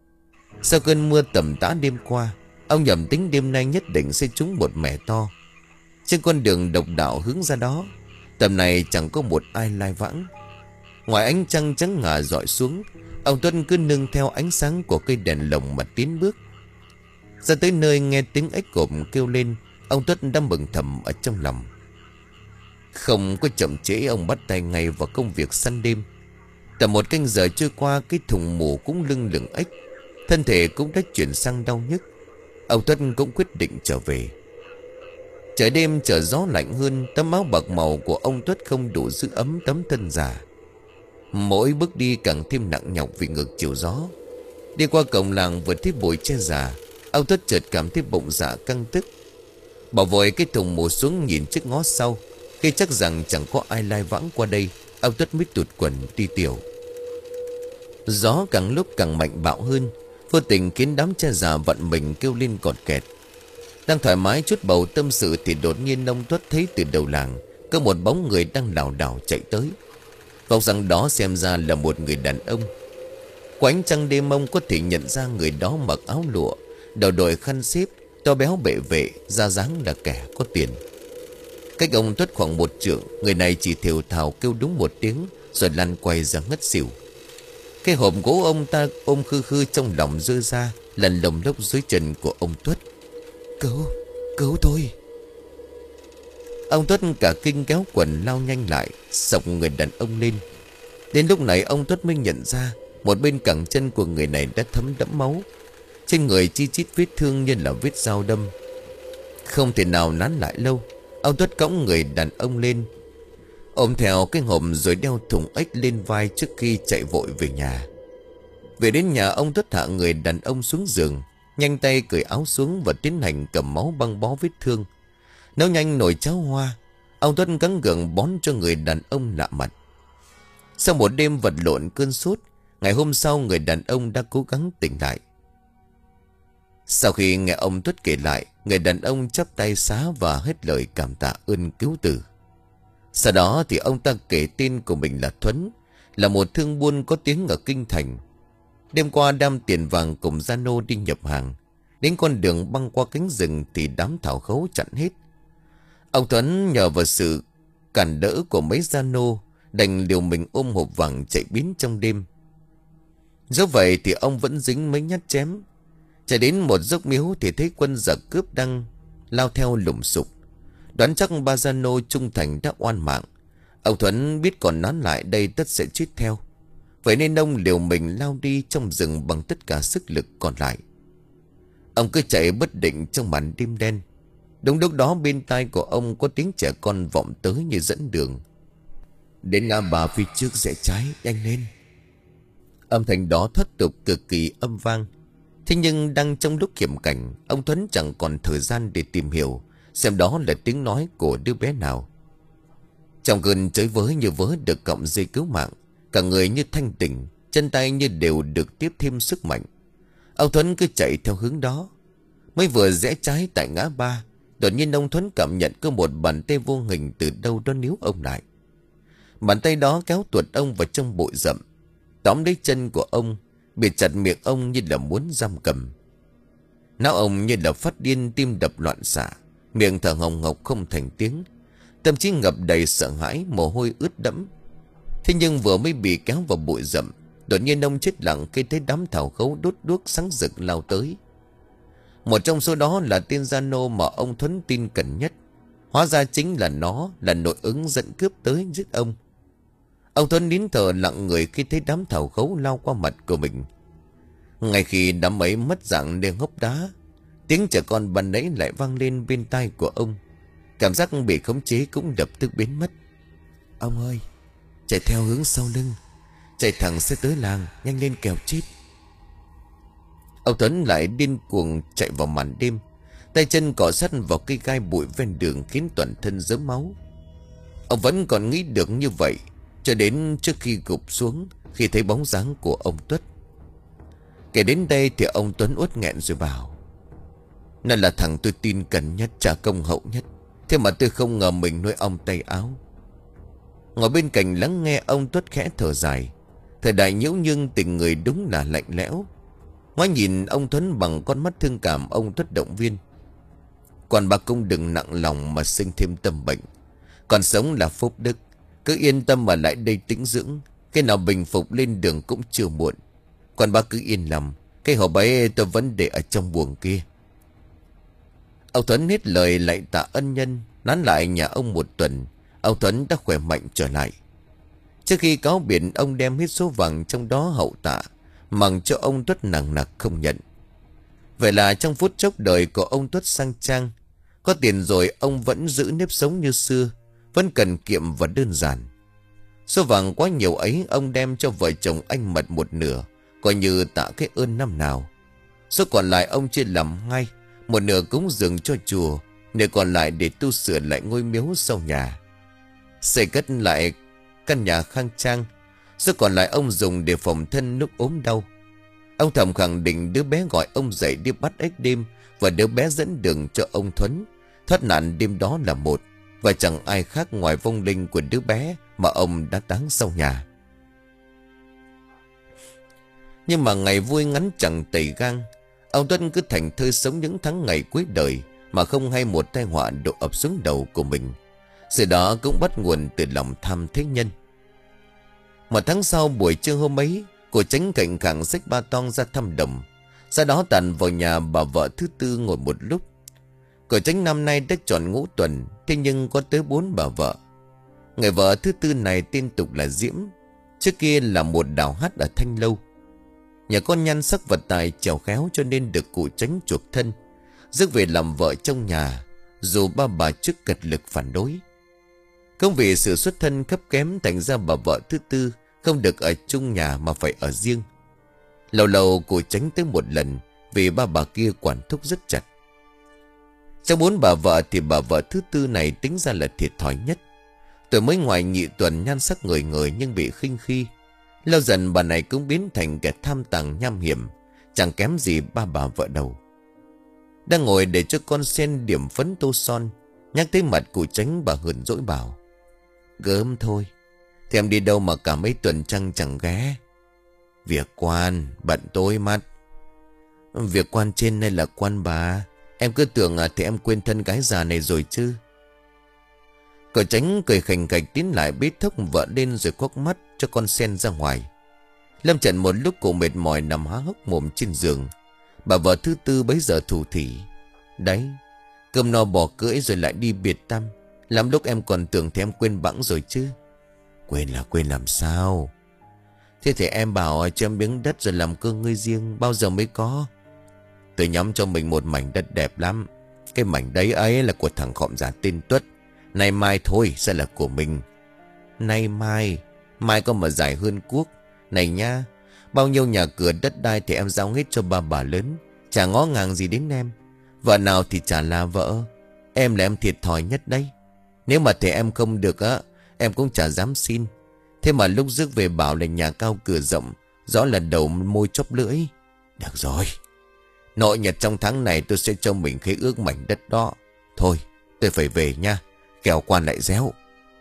Sau cơn mưa tầm tã đêm qua, ông nhầm tính đêm nay nhất định sẽ trúng một mẻ to. Trên con đường độc đạo hướng ra đó, tầm này chẳng có một ai lai vãng. Ngoài ánh trăng trắng ngà rọi xuống, ông Tuấn cứ nương theo ánh sáng của cây đèn lồng mà tiến bước. Ra tới nơi nghe tiếng ếch cộp kêu lên, ông Tuấn đã mừng thầm ở trong lòng. Không có chậm trễ, ông bắt tay ngay vào công việc săn đêm. Tầm một canh giờ trôi qua, cái thùng mù cũng lưng lửng ếch, thân thể cũng đã chuyển sang đau nhức. Ông Tuấn cũng quyết định trở về. Trời đêm trở gió lạnh hơn, tấm áo bạc màu của ông Tuất không đủ giữ ấm tấm thân già. Mỗi bước đi càng thêm nặng nhọc vì ngược chiều gió. Đi qua cổng làng vừa thấy bụi tre già, ông Tuất chợt cảm thấy bụng dạ căng tức. Bỏ vội cái thùng mù xuống nhìn trước ngó sau. Khi chắc rằng chẳng có ai lai vãng qua đây, ông Tuất mới tụt quần đi tiểu. Gió càng lúc càng mạnh bạo hơn, vô tình khiến đám tre già vận mình kêu lên cọt kẹt. Đang thoải mái chút bầu tâm sự thì đột nhiên ông Tuất thấy từ đầu làng có một bóng người đang lảo đảo chạy tới. Vòng rằng đó xem ra là một người đàn ông. Qua ánh trăng đêm ông có thể nhận ra người đó mặc áo lụa, đầu đội khăn xếp, to béo bệ vệ, da dáng là kẻ có tiền. Cách ông Tuất khoảng một trượng, người này chỉ thều thào kêu đúng một tiếng rồi lăn quay ra ngất xỉu. Cái hộp gỗ ông ta ôm khư khư trong lòng rơi ra lần lồng lốc dưới chân của ông Tuất. Cứu, cứu tôi. Ông Tuất cả kinh kéo quần lao nhanh lại, sộc người đàn ông lên. Đến lúc này ông Tuất mới nhận ra một bên cẳng chân của người này đã thấm đẫm máu. Trên người chi chít vết thương như là vết dao đâm. Không thể nào nán lại lâu, ông Tuất cõng người đàn ông lên, ôm theo cái hộp rồi đeo thùng ếch lên vai trước khi chạy vội về nhà. Về đến nhà, ông Tuất hạ người đàn ông xuống giường, nhanh tay cởi áo xuống và tiến hành cầm máu băng bó vết thương. Nấu nhanh nồi cháo hoa, ông Tuất gắng gượng bón cho người đàn ông lạ mặt. Sau một đêm vật lộn cơn sốt, ngày hôm sau người đàn ông đã cố gắng tỉnh lại. Sau khi nghe ông Tuất kể lại, người đàn ông chắp tay xá và hết lời cảm tạ ơn cứu tử. Sau đó thì ông ta kể tên của mình là Thuấn, là một thương buôn có tiếng ở kinh thành. Đêm qua đem tiền vàng cùng gia nô đi nhập hàng, đến con đường băng qua cánh rừng thì đám thảo khấu chặn hết. Ông Thuấn nhờ vào sự cản đỡ của mấy gia nô, đành liều mình ôm hộp vàng chạy biến trong đêm. Dẫu vậy thì ông vẫn dính mấy nhát chém. Chạy đến một dốc miếu thì thấy quân giặc cướp đang lao theo lùng sục. Đoán chắc ba gia nô trung thành đã oan mạng. Ông Thuấn biết còn nán lại đây tất sẽ chết theo. Vậy nên ông liều mình lao đi trong rừng bằng tất cả sức lực còn lại. Ông cứ chạy bất định trong màn đêm đen. Đúng lúc đó bên tai của ông có tiếng trẻ con vọng tới như dẫn đường. Đến ngã ba phía trước rẽ trái, nhanh lên. Âm thanh đó thất tục cực kỳ âm vang. Thế nhưng đang trong lúc hiểm cảnh, ông Thuấn chẳng còn thời gian để tìm hiểu xem đó là tiếng nói của đứa bé nào. Trong cơn chới với như vớ được cọng dây cứu mạng, cả người như thanh tỉnh, chân tay như đều được tiếp thêm sức mạnh. Ông Thuấn cứ chạy theo hướng đó. Mới vừa rẽ trái tại ngã ba, đột nhiên ông Thuấn cảm nhận có một bàn tay vô hình từ đâu đó níu ông lại. Bàn tay đó kéo tuột ông vào trong bụi rậm, tóm lấy chân của ông, bịt chặt miệng ông như là muốn giam cầm. Não ông như là phát điên, tim đập loạn xạ, miệng thở hồng hộc không thành tiếng, tâm trí ngập đầy sợ hãi, mồ hôi ướt đẫm. Thế nhưng vừa mới bị kéo vào bụi rậm, đột nhiên ông chết lặng khi thấy đám thảo khấu đốt đuốc sáng rực lao tới. Một trong số đó là tên gia nô mà ông Thuấn tin cẩn nhất. Hóa ra chính là nó, là nội ứng dẫn cướp tới giết ông. Ông Thuấn nín thở lặng người khi thấy đám thảo khấu lao qua mặt của mình. Ngay khi đám ấy mất dạng lên hốc đá, tiếng trẻ con ban nãy lại vang lên bên tai của ông. Cảm giác bị khống chế cũng lập tức biến mất. Ông ơi, chạy theo hướng sau lưng, chạy thẳng sẽ tới làng, nhanh lên kẻo chết. Ông Thuấn lại điên cuồng chạy vào màn đêm, tay chân cọ sát vào cây gai bụi ven đường khiến toàn thân rớm máu. Ông vẫn còn nghĩ được như vậy cho đến trước khi gục xuống khi thấy bóng dáng của ông Tuất. Kể đến đây thì ông Tuấn uất nghẹn rồi bảo: Nó là thằng tôi tin cẩn nhất, trả công hậu nhất, thế mà tôi không ngờ mình nuôi ong tay áo. Ngồi bên cạnh lắng nghe, ông Tuất khẽ thở dài. Thời đại nhiễu nhưng tình người đúng là lạnh lẽo. Ngoái nhìn ông Thuấn bằng con mắt thương cảm, ông Tuất động viên: Còn bà cũng đừng nặng lòng mà sinh thêm tâm bệnh. Còn sống là phúc đức, cứ yên tâm mà lại đây tĩnh dưỡng. Cái nào bình phục lên đường cũng chưa muộn. Còn bà cứ yên lòng, cái hộp ấy tôi vẫn để ở trong buồng kia. Ông Thuấn hết lời lại tạ ân nhân. Nán lại nhà ông một tuần, ông Thuấn đã khỏe mạnh trở lại. Trước khi cáo biệt, ông đem hết số vàng trong đó hậu tạ, mằng cho ông Tuất nặng nặc không nhận. Vậy là trong phút chốc đời của ông Tuất sang trang. Có tiền rồi ông vẫn giữ nếp sống như xưa, vẫn cần kiệm và đơn giản. Số vàng quá nhiều ấy ông đem cho vợ chồng anh Mật một nửa, coi như tạ cái ơn năm nào. Số còn lại ông chia làm hai, một nửa cúng dường cho chùa, nửa còn lại để tu sửa lại ngôi miếu sau nhà, xây cất lại căn nhà khang trang. Số còn lại ông dùng để phòng thân lúc ốm đau. Ông thầm khẳng định đứa bé gọi ông dậy đi bắt ếch đêm và đứa bé dẫn đường cho ông Thuấn thoát nạn đêm đó là một, và chẳng ai khác ngoài vong linh của đứa bé mà ông đã táng sau nhà. Nhưng mà ngày vui ngắn chẳng tẩy gang. Ông Tuấn cứ thành thơi sống những tháng ngày cuối đời mà không hay một tai họa đổ ập xuống đầu của mình. Sự đó cũng bắt nguồn từ lòng tham thế nhân. Một tháng sau, buổi trưa hôm ấy, cô Chánh cạnh khẳng xách ba toang ra thăm đồng. Sau đó tàn vào nhà bà vợ thứ tư ngồi một lúc. Cô Chánh năm nay đã tròn ngũ tuần, thế nhưng có tới bốn bà vợ. Người vợ thứ tư này tên tục là Diễm, trước kia là một đào hát ở Thanh Lâu. Nhà con nhan sắc vật tài trèo khéo cho nên được cụ Chánh chuộc thân, rước về làm vợ trong nhà, dù ba bà trước cật lực phản đối. Không vì sự xuất thân thấp kém, thành ra bà vợ thứ tư không được ở chung nhà mà phải ở riêng. Lâu lâu cụ Chánh tới một lần, vì ba bà kia quản thúc rất chặt. Trong bốn bà vợ thì bà vợ thứ tư này tính ra là thiệt thòi nhất. Tuổi mới ngoài nhị tuần, nhan sắc ngời ngời nhưng bị khinh khi. Lâu dần bà này cũng biến thành kẻ tham tàng nham hiểm, chẳng kém gì ba bà vợ đầu. đang ngồi để cho con sen điểm phấn tô son. Nhắc tới mặt cụ Tránh, bà hờn dỗi bảo: Gớm thôi, thì em đi đâu mà cả mấy tuần trăng chẳng ghé? Việc quan, bận tối mắt. Việc quan trên đây là quan bà. Em cứ tưởng à, thì em quên thân gái già này rồi chứ. Cậu Tránh cười khành khạch tiến lại bế thốc vợ lên rồi quắc mắt cho con sen ra ngoài. Lâm Trần một lúc cổ mệt mỏi nằm há hốc mồm trên giường. Bà vợ thứ tư bấy giờ thủ thỉ: Đấy, cơm no bỏ cưỡi rồi lại đi biệt tăm. Lắm lúc em còn tưởng thì em quên bẵng rồi chứ. Quên là quên làm sao? Thế thì em bảo cho em miếng đất rồi làm cơ ngơi riêng, bao giờ mới có? Tôi nhắm cho mình một mảnh đất đẹp lắm. Cái mảnh đấy ấy là của thằng khọm già tên Tuất. Nay mai thôi sẽ là của mình. Nay mai? Mai có mà dài hơn cuốc. Này nha, bao nhiêu nhà cửa đất đai thì em giao hết cho ba bà lớn, chả ngó ngàng gì đến em. Vợ nào thì chả là vợ. Em là em thiệt thòi nhất đấy. Nếu mà thể em không được á, em cũng chả dám xin. Thế mà lúc rước về bảo là nhà cao cửa rộng, rõ là đầu môi chóp lưỡi. Được rồi, nội nhật trong tháng này tôi sẽ cho mình khế ước mảnh đất đó. Thôi tôi phải về nha, kẻo quan lại réo.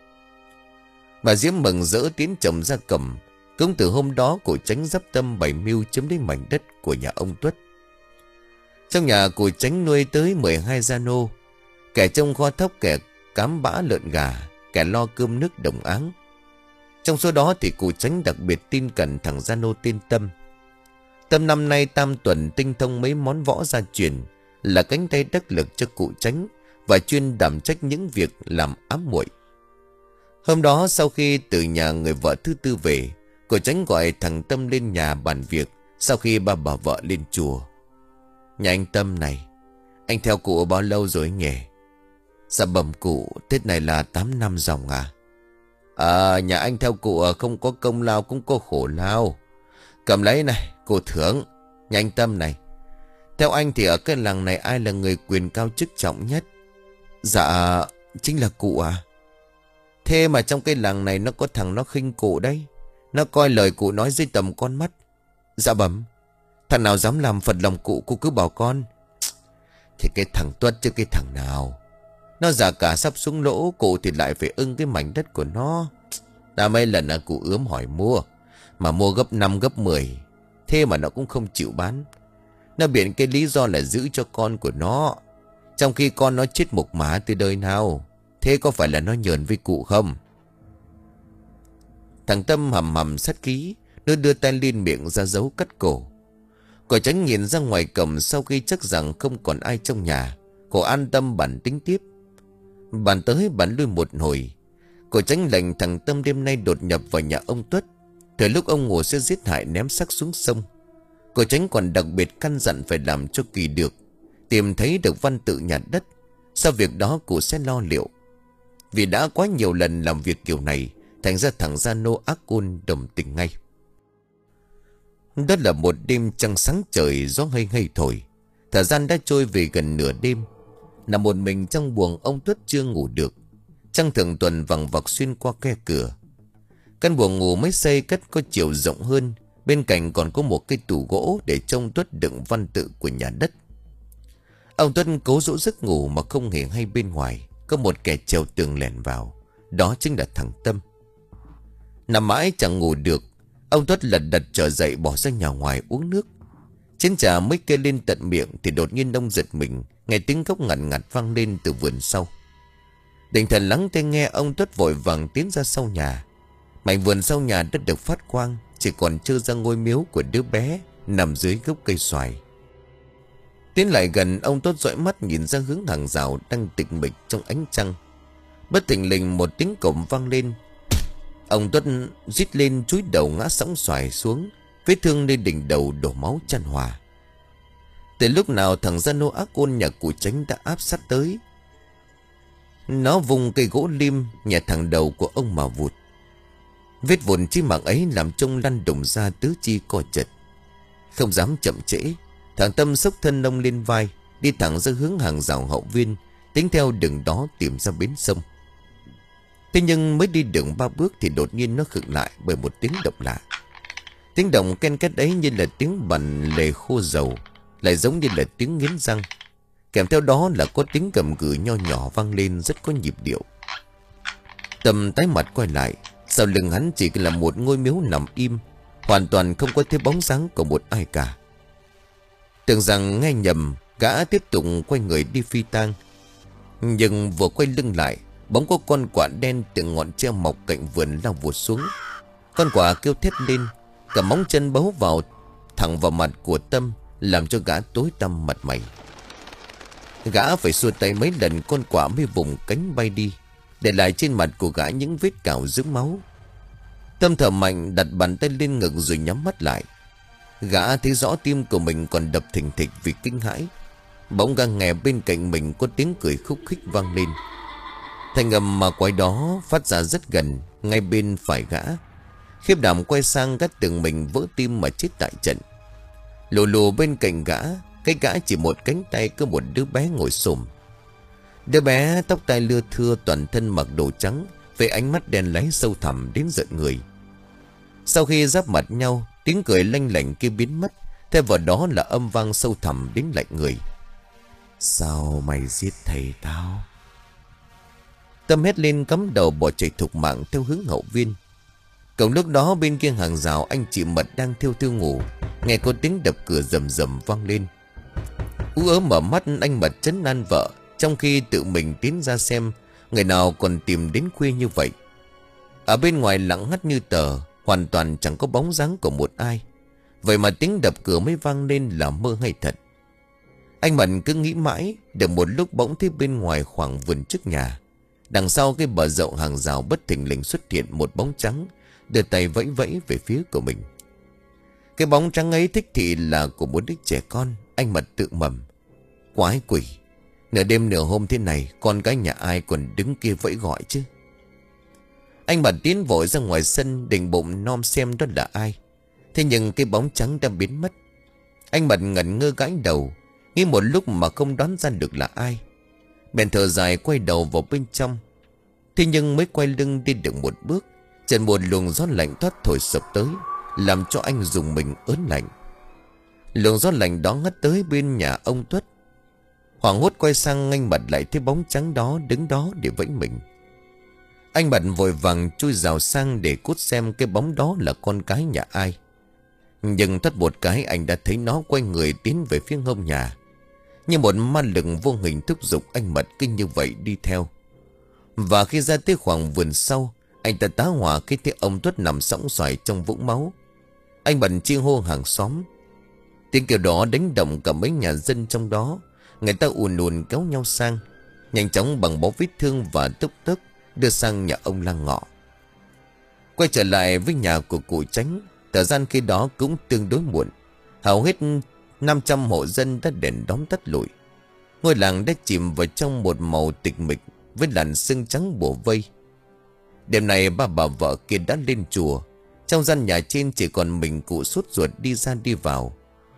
Bà Diễm mừng rỡ tiến chồng ra cầm. Cũng từ hôm đó cụ Tránh dắp tâm bày mưu chiếm lấy mảnh đất của nhà ông Tuất. Trong nhà cụ Tránh nuôi tới mười hai gia nô. Kẻ trông kho thóc, kẻ cám bã lợn gà, kẻ lo cơm nước đồng áng. Trong số đó thì cụ Tránh đặc biệt tin cẩn thằng gia nô tên Tâm. Tâm năm nay tam tuần tinh thông mấy món võ gia truyền, là cánh tay đắc lực cho cụ Tránh và chuyên đảm trách những việc làm ám muội. Hôm đó sau khi từ nhà người vợ thứ tư về, cụ Tránh gọi thằng Tâm lên nhà bàn việc. Sau khi ba bà vợ lên chùa: Nhà anh Tâm này, anh theo cụ bao lâu rồi nhỉ? Dạ bẩm cụ, Tết này là tám năm dòng à? À, nhà anh theo cụ không có công lao cũng có khổ lao. Cầm lấy này, cụ thưởng. Nhà anh Tâm này, theo anh thì ở cái làng này ai là người quyền cao chức trọng nhất? Dạ, chính là cụ à? Thế mà trong cái làng này nó có thằng nó khinh cụ đấy. Nó coi lời cụ nói dưới tầm con mắt. Dạ bẩm. Thằng nào dám làm phật lòng cụ, cụ cứ bảo con. Thì cái thằng Tuất chứ cái thằng nào. Nó già cả sắp xuống lỗ, cụ thì lại phải ưng cái mảnh đất của nó. Đã mấy lần là cụ ướm hỏi mua, mà mua gấp năm gấp mười. Thế mà nó cũng không chịu bán. Nó biện cái lý do là giữ cho con của nó, trong khi con nó chết mục mã từ đời nào. Thế có phải là nó nhờn với cụ không? Thằng Tâm hầm hầm sát khí. Nó đưa tay lên miệng ra dấu cắt cổ. Cô Tránh nhìn ra ngoài cổng. Sau khi chắc rằng không còn ai trong nhà, cô an tâm bản tính tiếp. Bàn tới bàn lui một hồi, cô Tránh lệnh thằng Tâm đêm nay đột nhập vào nhà ông Tuất. Thời lúc ông ngủ sẽ giết hại ném xác xuống sông. Cô Tránh còn đặc biệt căn dặn phải làm cho kỳ được, tìm thấy được văn tự nhà đất. Sau việc đó cụ sẽ lo liệu. Vì đã quá nhiều lần làm việc kiểu này, thành ra thằng gia nô ác ôn đồng tình ngay. Đó là một đêm trăng sáng trời, gió hay hay thổi. Thời gian đã trôi về gần nửa đêm. Nằm một mình trong buồng, ông Tuất chưa ngủ được. Trăng thượng tuần vằng vặc xuyên qua khe cửa. Căn buồng ngủ mới xây cất có chiều rộng hơn. Bên cạnh còn có một cái tủ gỗ để trông Tuất đựng văn tự của nhà đất. Ông Tuất cố dỗ giấc ngủ mà không hề hay bên ngoài có một kẻ trèo tường lẻn vào. Đó chính là thằng Tâm. Nằm mãi chẳng ngủ được, ông Tuất lật đật trở dậy bỏ ra nhà ngoài uống nước. Chén trà mới kê lên tận miệng thì đột nhiên ông giật mình, nghe tiếng khóc ngặt ngặt vang lên từ vườn sau. Định thần lắng tai nghe, ông Tuất vội vàng tiến ra sau nhà. Mảnh vườn sau nhà đã được phát quang, chỉ còn trơ ra ngôi miếu của đứa bé nằm dưới gốc cây xoài. Tiến lại gần, ông Tuất dõi mắt nhìn ra hướng hàng rào đang tịch mịch trong ánh trăng. Bất thình lình một tiếng cổng vang lên. Ông Tuất rít lên chúi đầu ngã sóng xoài xuống, vết thương lên đỉnh đầu đổ máu chan hòa. Từ lúc nào thằng gia nô ác ôn nhà cụ Tránh đã áp sát tới. Nó vùng cây gỗ lim nhẹ thẳng đầu của ông mà vụt. Vết vụn chí mạng ấy làm trông lăn đùng ra tứ chi co chật. Không dám chậm trễ, thằng Tâm xốc thân nông lên vai, đi thẳng ra hướng hàng rào hậu viên, tính theo đường đó tìm ra bến sông. Thế nhưng mới đi đường ba bước thì đột nhiên nó khựng lại bởi một tiếng động lạ. Tiếng động ken két ấy như là tiếng bằn lề khô dầu, lại giống như là tiếng nghiến răng. Kèm theo đó là có tiếng cầm cự nho nhỏ vang lên rất có nhịp điệu. Tâm tái mặt quay lại, sau lưng hắn chỉ là một ngôi miếu nằm im, hoàn toàn không có thấy bóng dáng của một ai cả. Tưởng rằng nghe nhầm, gã tiếp tục quay người đi phi tang. Nhưng vừa quay lưng lại, bóng có con quạ đen từ ngọn tre mọc cạnh vườn lao vụt xuống. Con quạ kêu thét lên, cả móng chân bấu vào thẳng vào mặt của Tâm, làm cho gã tối tăm mặt mày. Gã phải xua tay mấy lần, con quạ mới vùng cánh bay đi, để lại trên mặt của gã những vết cào rớm máu. Tâm thở mạnh, đặt bàn tay lên ngực rồi nhắm mắt lại. Gã thấy rõ tim của mình còn đập thình thịch vì kinh hãi. Bỗng gang nghe bên cạnh mình có tiếng cười khúc khích vang lên. Thành âm mà quái đó phát ra rất gần, ngay bên phải gã. Khiếp đảm quay sang, gã tưởng mình vỡ tim mà chết tại trận. Lù lù bên cạnh gã, cái gã chỉ một cánh tay có một đứa bé ngồi xổm. Đứa bé tóc tai lưa thưa, toàn thân mặc đồ trắng, với ánh mắt đen láy sâu thẳm đến giận người. Sau khi giáp mặt nhau, tiếng cười lanh lảnh kia biến mất, thay vào đó là âm vang sâu thẳm đến lạnh người. Sao mày giết thầy tao? Tâm hét lên cắm đầu bỏ chạy thục mạng theo hướng hậu viên. Cộng lúc đó bên kia hàng rào, anh chị Mật đang thiêu thiêu ngủ, nghe có tiếng đập cửa rầm rầm vang lên. Ú ớ mở mắt, anh Mật trấn an vợ, trong khi tự mình tiến ra xem người nào còn tìm đến khuya như vậy. Ở bên ngoài lặng ngắt như tờ, hoàn toàn chẳng có bóng dáng của một ai. Vậy mà tiếng đập cửa mới vang lên là mơ hay thật? Anh Mật cứ nghĩ mãi, được một lúc bỗng thấy bên ngoài khoảng vườn trước nhà, đằng sau cái bờ rộng hàng rào bất thình lình xuất hiện một bóng trắng, đưa tay vẫy vẫy về phía của mình. Cái bóng trắng ấy thích thị là của một đứa trẻ con. Anh Mật tự mầm: quái quỷ, nửa đêm nửa hôm thế này, con cái nhà ai còn đứng kia vẫy gọi chứ? Anh Mật tiến vội ra ngoài sân, định bụng nom xem đó là ai. Thế nhưng cái bóng trắng đã biến mất. Anh Mật ngẩn ngơ gãi đầu, nghĩ một lúc mà không đoán ra được là ai. Bèn thở dài quay đầu vào bên trong. Thế nhưng mới quay lưng đi được một bước, chợt một luồng gió lạnh thoát thổi sập tới, làm cho anh rùng mình ớn lạnh. Luồng gió lạnh đó ngất tới bên nhà ông Tuất. Hoảng hốt quay sang, anh Mật lại thấy bóng trắng đó đứng đó để vẫy mình. Anh Mật vội vàng chui rào sang để cút xem cái bóng đó là con cái nhà ai. Nhưng thất một cái, anh đã thấy nó quay người tiến về phía hông nhà. Như một ma lực vô hình thúc giục anh Mật kinh như vậy đi theo. Và khi ra tới khoảng vườn sau, anh ta tá hỏa khi thấy ông Tuất nằm sõng xoài trong vũng máu. Anh Mật chi hô hàng xóm. Tiếng kêu đó đánh động cả mấy nhà dân trong đó. Người ta ùn ùn kéo nhau sang, nhanh chóng bằng bó vết thương và túc tốc đưa sang nhà ông Lang Ngọ. Quay trở lại với nhà của cụ Chánh, thời gian khi đó cũng tương đối muộn. Hầu hết năm trăm hộ dân đã đèn đóm tắt lụi. Ngôi làng đã chìm vào trong một màu tịch mịch, với làn sương trắng bủa vây. Đêm này ba bà vợ kia đã lên chùa. Trong gian nhà trên chỉ còn mình cụ sốt ruột đi ra đi vào.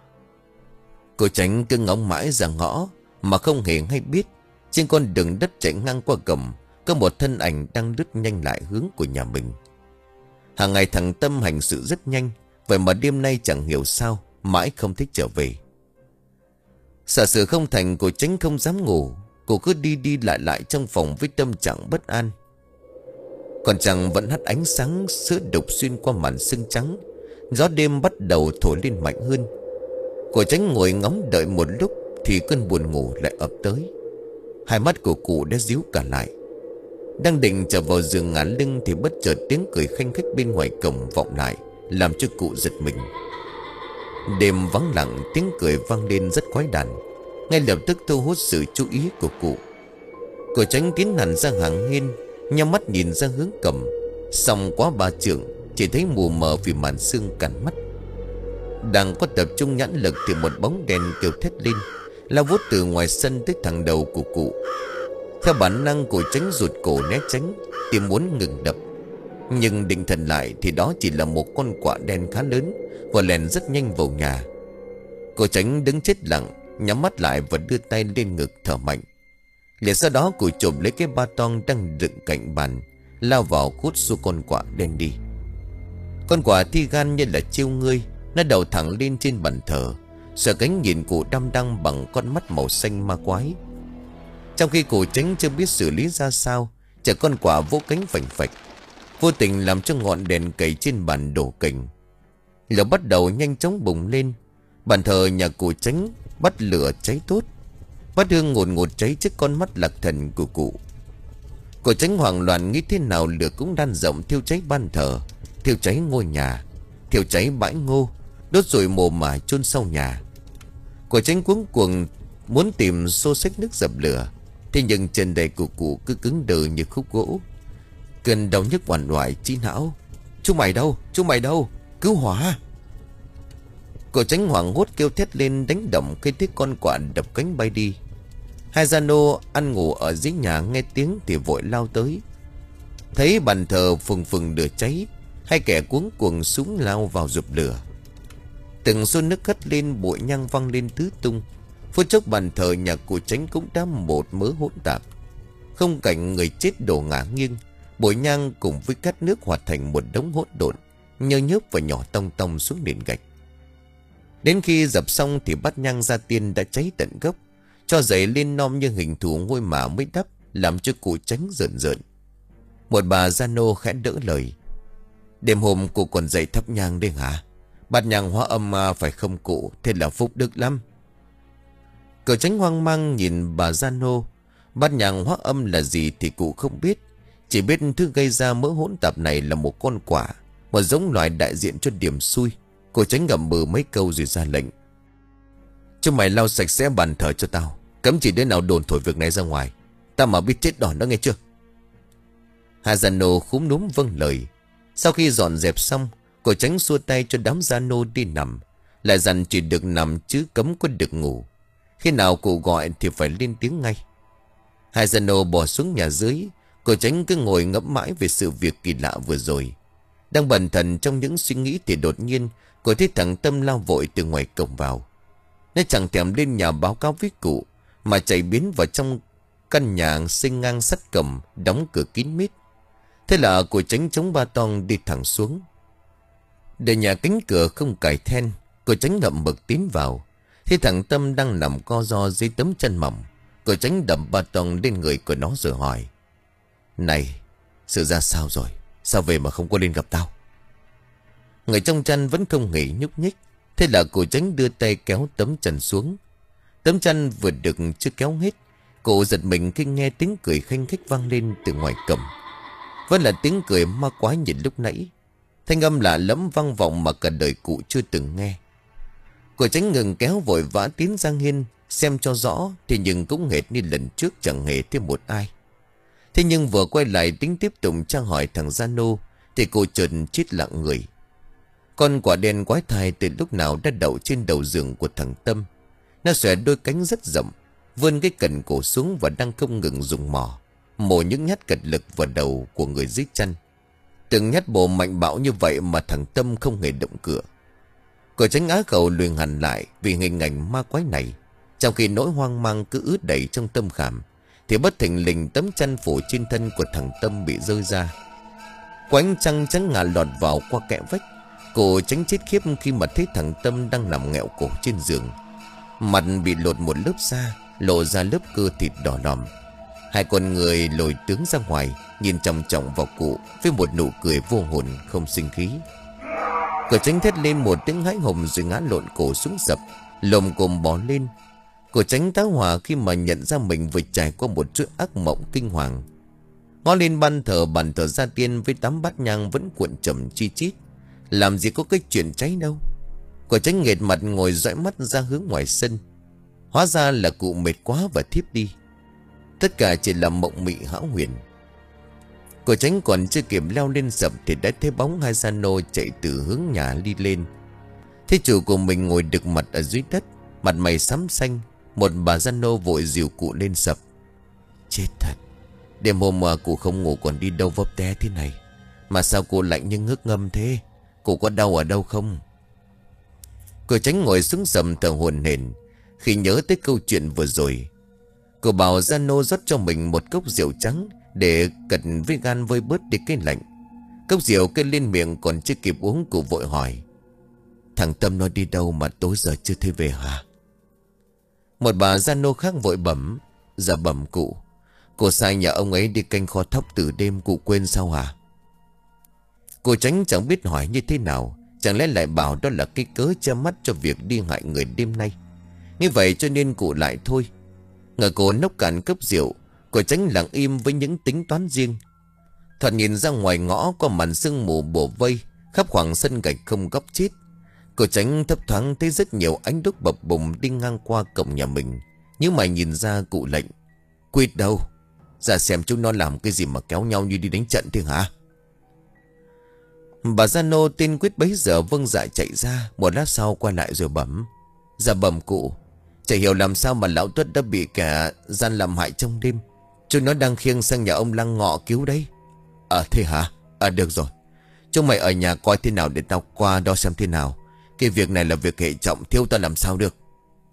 Cô Chánh cứ ngóng mãi ra ngõ mà không hề hay biết, trên con đường đất chạy ngang qua cổng có một thân ảnh đang lướt nhanh lại hướng của nhà mình. Hàng ngày thằng Tâm hành sự rất nhanh, vậy mà đêm nay chẳng hiểu sao mãi không thích trở về. Sợ sự không thành, cô Chánh không dám ngủ. Cô cứ đi đi lại lại trong phòng với tâm trạng bất an. Còn chẳng vẫn hắt ánh sáng sữa đục xuyên qua màn sương trắng. Gió đêm bắt đầu thổi lên mạnh hơn. Cô Chánh ngồi ngóng đợi một lúc thì cơn buồn ngủ lại ập tới. Hai mắt của cụ đã díu cả lại. Đang định trở vào giường ngả lưng thì bất chợt tiếng cười khanh khách bên ngoài cổng vọng lại, làm cho cụ giật mình. Đêm vắng lặng, tiếng cười vang lên rất quái đản, ngay lập tức thu hút sự chú ý của cụ. Cô Chánh tiến hẳn ra hàng hiên, nhắm mắt nhìn ra hướng cổng. Xong quá ba trượng, chỉ thấy mù mờ vì màn sương cản mắt. Đang có tập trung nhãn lực thì một bóng đèn kêu thét lên, lao vút từ ngoài sân tới thẳng đầu của cụ. Theo bản năng, cô Chánh rụt cổ né tránh, tim muốn ngừng đập. Nhưng định thần lại thì đó chỉ là một con quạ đen khá lớn, và lèn rất nhanh vào nhà. Cô Chánh đứng chết lặng, nhắm mắt lại và đưa tay lên ngực thở mạnh. Liền sau đó cụ chộp lấy cái ba toang đang đựng cạnh bàn, lao vào cút xua con quạ đen đi. Con quạ thi gan như là chiêu ngươi, nó đầu thẳng lên trên bàn thờ, Sợ cánh nhìn cụ đăm đăm bằng con mắt màu xanh ma quái. Trong khi cụ Tránh chưa biết xử lý ra sao, chả con quả vỗ cánh phành phạch, vô tình làm cho ngọn đèn cầy trên bàn đổ cành. Lửa bắt đầu nhanh chóng bùng lên. Bàn thờ nhà cụ Tránh bắt lửa cháy tốt. Bát hương ngột ngột cháy trước con mắt lạc thần của cụ. Cụ Tránh hoảng loạn nghĩ thế nào lửa cũng đan rộng, thiêu cháy ban thờ, thiêu cháy ngôi nhà, thiêu cháy bãi ngô, đốt rồi mồ mả chôn sau nhà. Cụ Tránh cuống cuồng muốn tìm xô xách nước dập lửa, thế nhưng chân đầy của cụ cứ cứng đờ như khúc gỗ. Cơn đau nhức oằn oại trí não. Chú mày đâu? Chú mày đâu? Cứu hỏa! Cụ Tránh hoảng hốt kêu thét lên đánh động khi thấy con quạ đập cánh bay đi. Hai gia nô ăn ngủ ở dưới nhà nghe tiếng thì vội lao tới. Thấy bàn thờ phừng phừng lửa cháy, hai kẻ cuống cuồng súng lao vào dập lửa. Từng xô nước hất lên, bụi nhang văng lên tứ tung. Phút chốc bàn thờ nhà cụ Tránh cũng đã một mớ hỗn tạp. Không cảnh người chết đổ ngả nghiêng, bụi nhang cùng với cát nước hòa thành một đống hỗn độn, nhơ nhớp và nhỏ tông tông xuống nền gạch. Đến khi dập xong thì bát nhang gia tiên đã cháy tận gốc, cho dậy lên non như hình thù ngôi mả mới đắp, làm cho cụ Tránh rợn rợn. Một bà gia nô khẽ đỡ lời. Đêm hôm cụ còn dậy thắp nhang đấy hả? Bát nhang hóa âm mà phải không cụ? Thế là phúc đức lắm. Cụ Tránh hoang mang nhìn bà gia nô. Bát nhang hóa âm là gì thì cụ không biết, chỉ biết thứ gây ra mớ hỗn tạp này là một con quạ, một giống loài đại diện cho điểm xui. Cụ Tránh ngậm bừ mấy câu rồi ra lệnh. Chúng mày lau sạch sẽ bàn thờ cho tao, cấm chỉ đứa nào đồn thổi việc này ra ngoài. Tao mà biết chết đòn đó nghe chưa? Hà gia nô khúm núm vâng lời. Sau khi dọn dẹp xong, cụ Tránh xua tay cho đám gia nô đi nằm, lại dặn chỉ được nằm chứ cấm có được ngủ. Khi nào cụ gọi thì phải lên tiếng ngay. Hai gia nô bỏ xuống nhà dưới. Cụ Tránh cứ ngồi ngẫm mãi về sự việc kỳ lạ vừa rồi. Đang bần thần trong những suy nghĩ thì đột nhiên cô thấy thằng Tâm lao vội từ ngoài cổng vào. Nó chẳng thèm lên nhà báo cáo với cụ, mà chạy biến vào trong căn nhà xây ngang sắt cầm, đóng cửa kín mít. Thế là cụ Tránh chống ba tong đi thẳng xuống. Để nhà cánh cửa không cài then, cụ Tránh ngậm mực tiến vào. Thế thằng Tâm đang nằm co ro dưới tấm chân mỏng. Cụ Tránh đập ba tong lên người của nó rồi hỏi. Này, sự ra sao rồi? Sao về mà không có lên gặp tao? Người trong chăn vẫn không nghỉ nhúc nhích. Thế là cụ Tránh đưa tay kéo tấm chăn xuống. Tấm chăn vừa được chưa kéo hết, cụ giật mình khi nghe tiếng cười khanh khách vang lên từ ngoài cổng. Vẫn là tiếng cười ma quái như lúc nãy. Thanh âm lạ lẫm vang vọng mà cả đời cụ chưa từng nghe. Cụ Tránh ngừng kéo vội vã tiến ra hiên xem cho rõ, thì nhưng cũng hệt như lần trước chẳng hề thêm một ai. Thế nhưng vừa quay lại tính tiếp tục tra hỏi thằng gia nô thì cô chợt chết lặng người. Con quả đen quái thai từ lúc nào đã đậu trên đầu giường của thằng Tâm. Nó xòe đôi cánh rất rộng, vươn cái cẩn cổ xuống và đang không ngừng dùng mỏ mổ những nhát cật lực vào đầu của người dưới chân. Từng nhát bổ mạnh bạo như vậy mà thằng Tâm không hề động cửa. Cô Tránh á khẩu lùi hẳn lại vì hình ảnh ma quái này. Trong khi nỗi hoang mang cứ ướt đầy trong tâm khảm, thì bất thình lình tấm chăn phủ trên thân của thằng Tâm bị rơi ra. Quánh trăng trắng ngà lọt vào qua kẽ vách. Cô Tránh chết khiếp khi mà thấy thằng Tâm đang nằm nghẹo cổ trên giường. Mặt bị lột một lớp da, lộ ra lớp cơ thịt đỏ đòm. Hai con người lồi tướng ra ngoài, nhìn chòng chòng vào cụ với một nụ cười vô hồn không sinh khí. Cô Tránh thét lên một tiếng hãi hùng rồi ngã lộn cổ xuống sập, lồm cồm bò lên. Cô Tránh tá hỏa khi mà nhận ra mình vừa trải qua một chuỗi ác mộng kinh hoàng. Ngó lên ban thờ, bàn thờ gia tiên với tám bát nhang vẫn cuộn trầm chi chít. Làm gì có cái chuyện cháy đâu. Cô Tránh nghệt mặt ngồi dõi mắt ra hướng ngoài sân. Hóa ra là cụ mệt quá và thiếp đi. Tất cả chỉ là mộng mị hão huyền. Cô Tránh còn chưa kịp leo lên sập thì đã thấy bóng hai gia nô chạy từ hướng nhà đi lên. Thế chủ của mình ngồi đực mặt ở dưới đất, mặt mày xám xanh. Một bà gia nô vội dìu cụ lên sập. Chết thật, đêm hôm mà cụ không ngủ còn đi đâu vấp té thế này. Mà sao cụ lạnh như ngước ngâm thế? Cụ có đau ở đâu không? Cô Tránh ngồi xuống sầm thở hổn hển khi nhớ tới câu chuyện vừa rồi. Cô bảo gia nô rót cho mình một cốc rượu trắng để cận với gan vơi bớt đi cái lạnh. Cốc rượu cây lên miệng còn chưa kịp uống, cụ vội hỏi. Thằng Tâm nó đi đâu mà tối giờ chưa thấy về hả? Một bà gia nô khác vội bẩm. Dạ bẩm cụ, cô sai nhà ông ấy đi canh kho thóc từ đêm, cụ quên sao hả? Cô Tránh chẳng biết hỏi như thế nào. Chẳng lẽ lại bảo đó là cái cớ che mắt cho việc đi hại người đêm nay? Như vậy cho nên cụ lại thôi. Ngờ cô nốc cạn cốc rượu, cô Tránh lặng im với những tính toán riêng. Thoạt nhìn ra ngoài ngõ có màn sương mù bủa vây khắp khoảng sân gạch không góc chết. Cô Tránh thấp thoáng thấy rất nhiều ánh đuốc bập bùng đi ngang qua cổng nhà mình. Nhưng mà nhìn ra cụ lệnh. Quýt đâu? Ra xem chúng nó làm cái gì mà kéo nhau như đi đánh trận thế hả? Bà gia nô tên Quyết bấy giờ vâng dạ chạy ra. Một lát sau quay lại rồi bẩm. Dạ bẩm cụ, chả hiểu làm sao mà lão Tuất đã bị kẻ gian làm hại trong đêm. Chúng nó đang khiêng sang nhà ông Lăng Ngọ cứu đấy. À thế hả? À được rồi, chúng mày ở nhà coi thế nào để tao qua đó xem thế nào. Cái việc này là việc hệ trọng, thiếu ta làm sao được.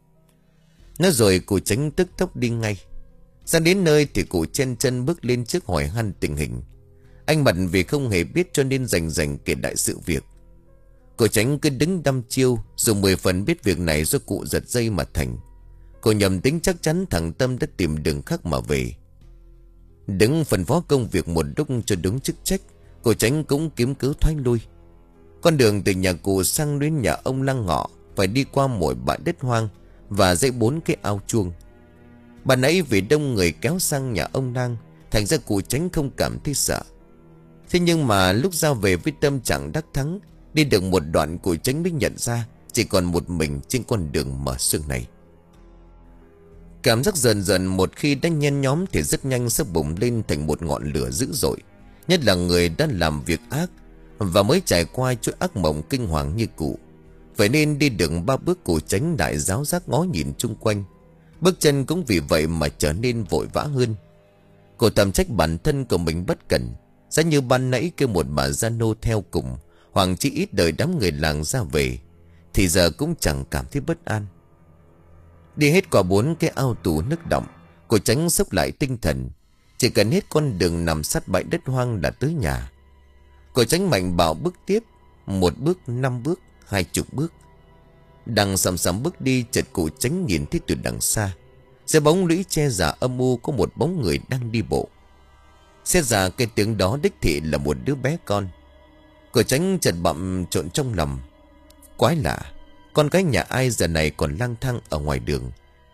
Nói rồi cụ Tránh tức tốc đi ngay. Ra đến nơi thì cụ chen chân bước lên trước hỏi han tình hình. Anh Mận vì không hề biết cho nên rành rành kể đại sự việc. Cụ Tránh cứ đứng đăm chiêu, dù mười phần biết việc này do cụ giật dây mà thành. Cô nhầm tính chắc chắn thằng Tâm đã tìm đường khác mà về. Đứng phân phó công việc một lúc cho đúng chức trách, cô Tránh cũng kiếm cớ thoái lui. Con đường từ nhà cụ sang đến nhà ông Lăng Ngọ phải đi qua mỗi bãi đất hoang và dãy bốn cái ao chuông. Bà nãy vì đông người kéo sang nhà ông Lang, thành ra cụ Tránh không cảm thấy sợ. Thế nhưng mà lúc ra về với tâm trạng đắc thắng, đi được một đoạn cụ Tránh mới nhận ra chỉ còn một mình trên con đường mở sương này. Cảm giác dần dần một khi đã nhen nhóm thì rất nhanh sẽ bùng lên thành một ngọn lửa dữ dội. Nhất là người đã làm việc ác và mới trải qua chuỗi ác mộng kinh hoàng như cụ. Vậy nên đi được ba bước cụ Tránh đại giáo giác ngó nhìn chung quanh. Bước chân cũng vì vậy mà trở nên vội vã hơn. Cô thầm trách bản thân của mình bất cẩn. Giá như ban nãy kêu một bà gia nô theo cùng, hoặc chỉ ít đợi đám người làng ra về, thì giờ cũng chẳng cảm thấy bất an. Đi hết qua bốn cái ao tù nước đọng, cô Tránh sốc lại tinh thần. Chỉ cần hết con đường nằm sát bãi đất hoang là tới nhà. Cô Tránh mạnh bảo bước tiếp. Một bước, năm bước, hai chục bước. Đang sầm sầm bước đi, chợt cụ Tránh nhìn thấy từ đằng xa, dưới bóng lũy che giả âm u có một bóng người đang đi bộ. Xét ra cái tiếng đó đích thị là một đứa bé con. Cô Tránh chợt bặm trộn trong lòng. Quái lạ, con cái nhà ai giờ này còn lang thang ở ngoài đường.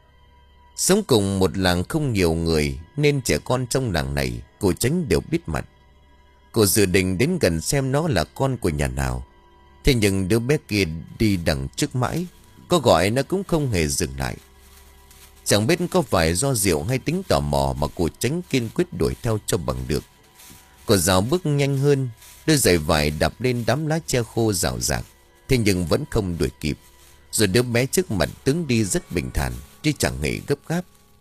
Sống cùng một làng không nhiều người nên trẻ con trong làng này cô Tránh đều biết mặt. Cô dự định đến gần xem nó là con của nhà nào. Thế nhưng đứa bé kia đi đằng trước mãi, có gọi nó cũng không hề dừng lại. Chẳng biết có phải do rượu hay tính tò mò mà cô Tránh kiên quyết đuổi theo cho bằng được. Cô rào bước nhanh hơn, đôi giày vải đạp lên đám lá tre khô rào rạc. Thế nhưng vẫn không đuổi kịp. Rồi đứa bé trước mặt tướng đi rất bình thản, chứ chẳng hề gấp gáp.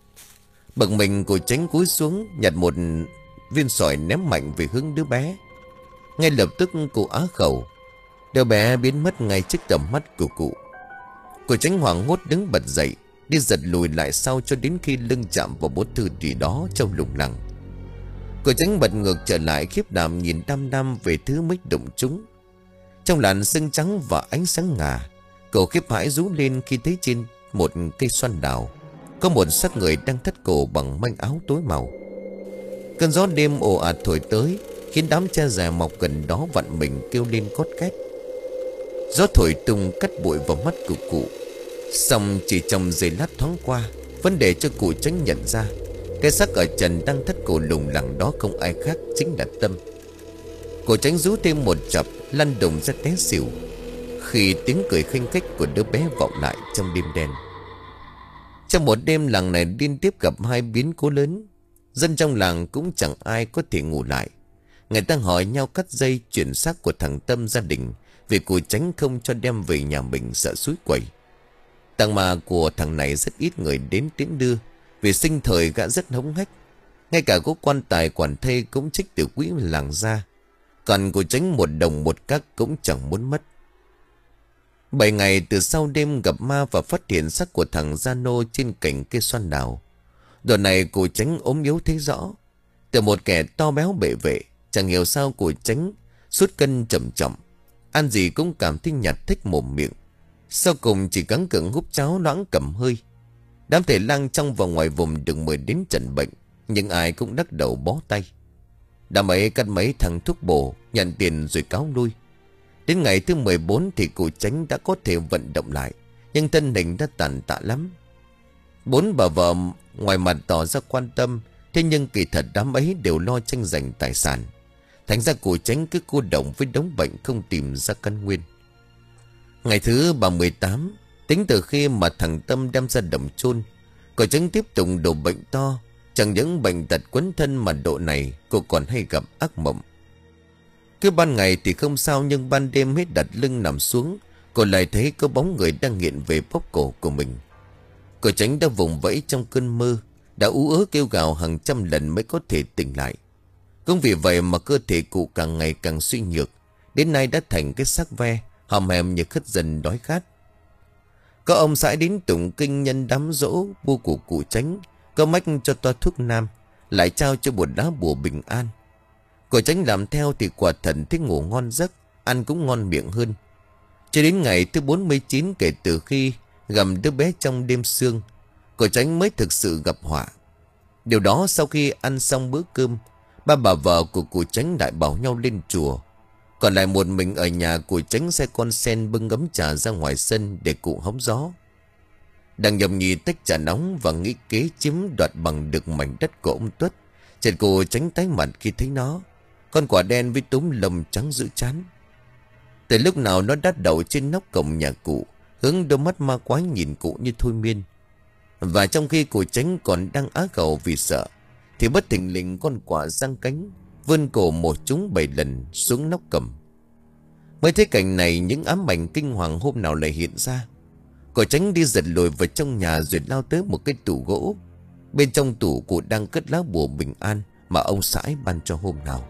Bực mình cô Tránh cúi xuống, nhặt một viên sỏi ném mạnh về hướng đứa bé. Ngay lập tức cô á khẩu. Đứa bé biến mất ngay trước tầm mắt của cụ. Cô Tránh hoảng hốt đứng bật dậy, đi giật lùi lại sau cho đến khi lưng chạm vào bốt thư gì đó trong lùng lẳng. Cô Tránh bật ngược trở lại, khiếp đảm nhìn đăm đăm về thứ mới đụng chúng. Trong làn sương trắng và ánh sáng ngà, cậu khiếp hãi rú lên khi thấy trên một cây xoan đào có một xác người đang thắt cổ bằng manh áo tối màu. Cơn gió đêm ồ ạt thổi tới, khiến đám tre già mọc gần đó vặn mình kêu lên cót két. Gió thổi tung cắt bụi vào mắt của cụ. Xong chỉ trong giây lát thoáng qua, vấn đề cho cụ Tránh nhận ra cái xác ở trần đang thắt cổ lủng lẳng đó không ai khác chính là Tâm. Cụ Tránh rú thêm một chập, lăn đùng ra té xỉu khi tiếng cười khinh khách của đứa bé vọng lại trong đêm đen. Trong một đêm, làng này liên tiếp gặp hai biến cố lớn. Dân trong làng cũng chẳng ai có thể ngủ lại. Người ta hỏi nhau cắt dây chuyển xác của thằng Tâm gia đình, vì cụ Tránh không cho đem về nhà mình sợ suối quẩy. Tang ma của thằng này rất ít người đến tiễn đưa, vì sinh thời gã rất hống hách. Ngay cả có quan tài quản thê cũng trích từ quỹ làng ra. Còn cụ Tránh một đồng một các cũng chẳng muốn mất. Bảy ngày từ sau đêm gặp ma và phát hiện xác của thằng Gia Nô trên cành cây xoan đào. Đợt này cụ Tránh ốm yếu thấy rõ. Từ một kẻ to béo bệ vệ, chẳng hiểu sao cụ Tránh sút cân chậm chậm, ăn gì cũng cảm thấy nhạt thích mồm miệng, Sau cùng chỉ gắng gượng húp cháo loãng cầm hơi. Đám thầy lang trong và ngoài vùng được mời đến trần bệnh, nhưng ai cũng đắc đầu bó tay. Đám ấy cắt mấy thằng thuốc bổ, nhận tiền rồi cáo lui. Đến ngày thứ mười bốn thì cụ Chánh đã có thể vận động lại, nhưng thân hình đã tàn tạ lắm. Bốn bà vợ ngoài mặt tỏ ra quan tâm, thế nhưng kỳ thật đám ấy đều lo tranh giành tài sản. Thành ra cụ Chánh cứ cô động với đống bệnh không tìm ra căn nguyên. Ngày thứ ba mươi tám, tính từ khi mà thằng Tâm đem ra đồng chôn, cụ Chánh tiếp tục đổ bệnh to. Chẳng những bệnh tật quấn thân mà độ này cô còn hay gặp ác mộng. Cứ ban ngày thì không sao, nhưng ban đêm hết đặt lưng nằm xuống, cô lại thấy có bóng người đang nghiện về bóp cổ của mình. Cô Chánh đã vùng vẫy trong cơn mơ, đã ú ớ kêu gào hàng trăm lần mới có thể tỉnh lại. Cũng vì vậy mà cơ thể cụ càng ngày càng suy nhược, đến nay đã thành cái xác ve, hòm hèm như khất dần đói khát. Có ông xã đến tụng kinh nhân đám dỗ bu của cụ Chánh, có mách cho toa thuốc nam, lại trao cho một lá bùa bình an. Cụ Chánh làm theo thì quả thần thích ngủ ngon giấc, ăn cũng ngon miệng hơn. Cho đến ngày thứ bốn mươi chín kể từ khi gặm đứa bé trong đêm sương, cụ Chánh mới thực sự gặp họa. Điều đó sau khi ăn xong bữa cơm, ba bà vợ của cụ Chánh lại bảo nhau lên chùa. Còn lại một mình ở nhà, cụ Chánh xe con sen bưng ấm trà ra ngoài sân để cụ hóng gió. Đang nhầm nhì tách trà nóng và nghĩ kế chiếm đoạt bằng được mảnh đất của ông Tuất, chợt cụ Chánh tái mặt khi thấy nó, con quả đen với túm lông trắng giữ chán. Từ lúc nào nó đắt đầu trên nóc cổng nhà cụ, hướng đôi mắt ma quái nhìn cụ như thôi miên. Và trong khi cụ Chánh còn đang á khẩu vì sợ, thì bất thình lình con quả giang cánh, vươn cổ một chúng bảy lần xuống nóc cổng. Mới thấy cảnh này, những ám ảnh kinh hoàng hôm nào lại hiện ra. Cụ Chánh đi giật lùi vào trong nhà rồi lao tới một cái tủ gỗ. Bên trong tủ cụ đang cất lá bùa bình an mà ông sãi ban cho hôm nào.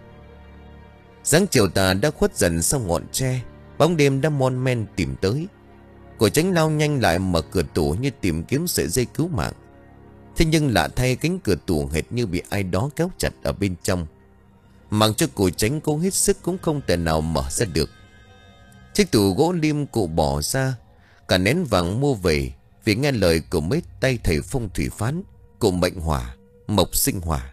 Sáng chiều tà đã khuất dần sau ngọn tre, bóng đêm đã mon men tìm tới. Cụ Chánh lao nhanh lại mở cửa tủ như tìm kiếm sợi dây cứu mạng. Thế nhưng lạ thay, cánh cửa tủ hệt như bị ai đó kéo chặt ở bên trong. Mặc cho cụ Chánh cố hết sức cũng không thể nào mở ra được. Chiếc tủ gỗ lim cụ bỏ ra, cả nén vàng mua về, vì nghe lời của mấy tay thầy phong thủy phán, cụ mệnh hỏa, mộc sinh hỏa.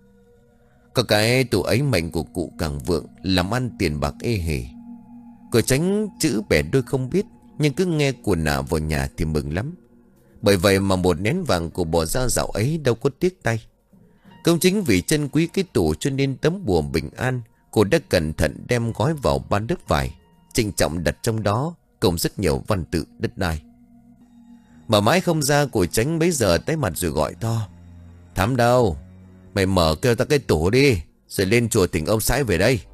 Có cái tủ ấy mệnh của cụ càng vượng, làm ăn tiền bạc ê hề. Cụ Chánh chữ bẻ đôi không biết, nhưng cứ nghe của nạ vào nhà thì mừng lắm. Bởi vậy mà một nén vàng của bỏ ra dạo ấy đâu có tiếc tay. Cũng chính vì trân quý cái tủ cho nên tấm bùa bình an, cô đã cẩn thận đem gói vào ba lớp vải, trịnh trọng đặt trong đó cùng rất nhiều văn tự đất đai. Mà mãi không ra, cụ Chánh bấy giờ tái mặt rồi gọi to: "Thám đâu? Mày mở kêu ta cái tủ đi, rồi lên chùa thỉnh ông sãi về đây."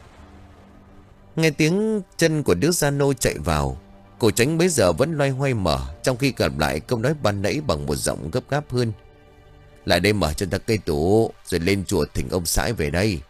Nghe tiếng chân của đứa gia nô chạy vào, cụ Chánh bấy giờ vẫn loay hoay mở, trong khi gặp lại câu nói ban nãy bằng một giọng gấp gáp hơn: "Lại đây mở cho ta cây tủ, rồi lên chùa thỉnh ông sãi về đây."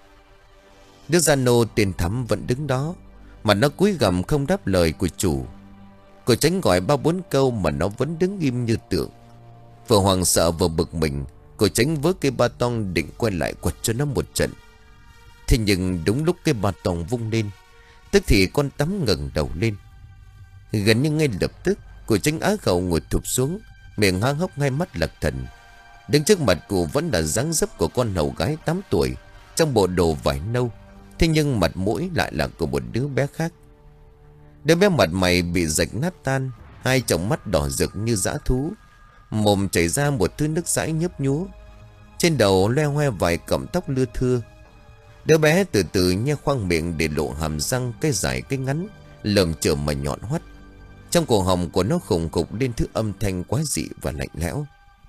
Đứa gia nô tên Thắm vẫn đứng đó, mà nó cúi gằm không đáp lời của chủ. Cụ Chánh gọi ba bốn câu mà nó vẫn đứng im như tượng. Vừa hoảng sợ vừa bực mình, cụ Chánh vớ cây ba tong định quay lại quật cho nó một trận. Thế nhưng đúng lúc cây ba tong vung lên, tức thì con Tắm ngẩng đầu lên. Gần như ngay lập tức, cụ Chánh á khẩu ngồi thụp xuống, miệng há hốc, hai mắt lật thần. Đứng trước mặt cụ vẫn là dáng dấp của con hầu gái tám tuổi, trong bộ đồ vải nâu. Thế nhưng mặt mũi lại là của một đứa bé khác. Đứa bé mặt mày bị rạch nát tan, hai tròng mắt đỏ rực như dã thú, mồm chảy ra một thứ nước dãi nhấp nhúa. Trên đầu loe hoe vài cọng tóc lưa thưa. Đứa bé từ từ nhe khoang miệng để lộ hàm răng, cái dài cái ngắn, lởm chởm mà nhọn hoắt. Trong cổ họng của nó khủng khục lên thứ âm thanh quái dị và lạnh lẽo: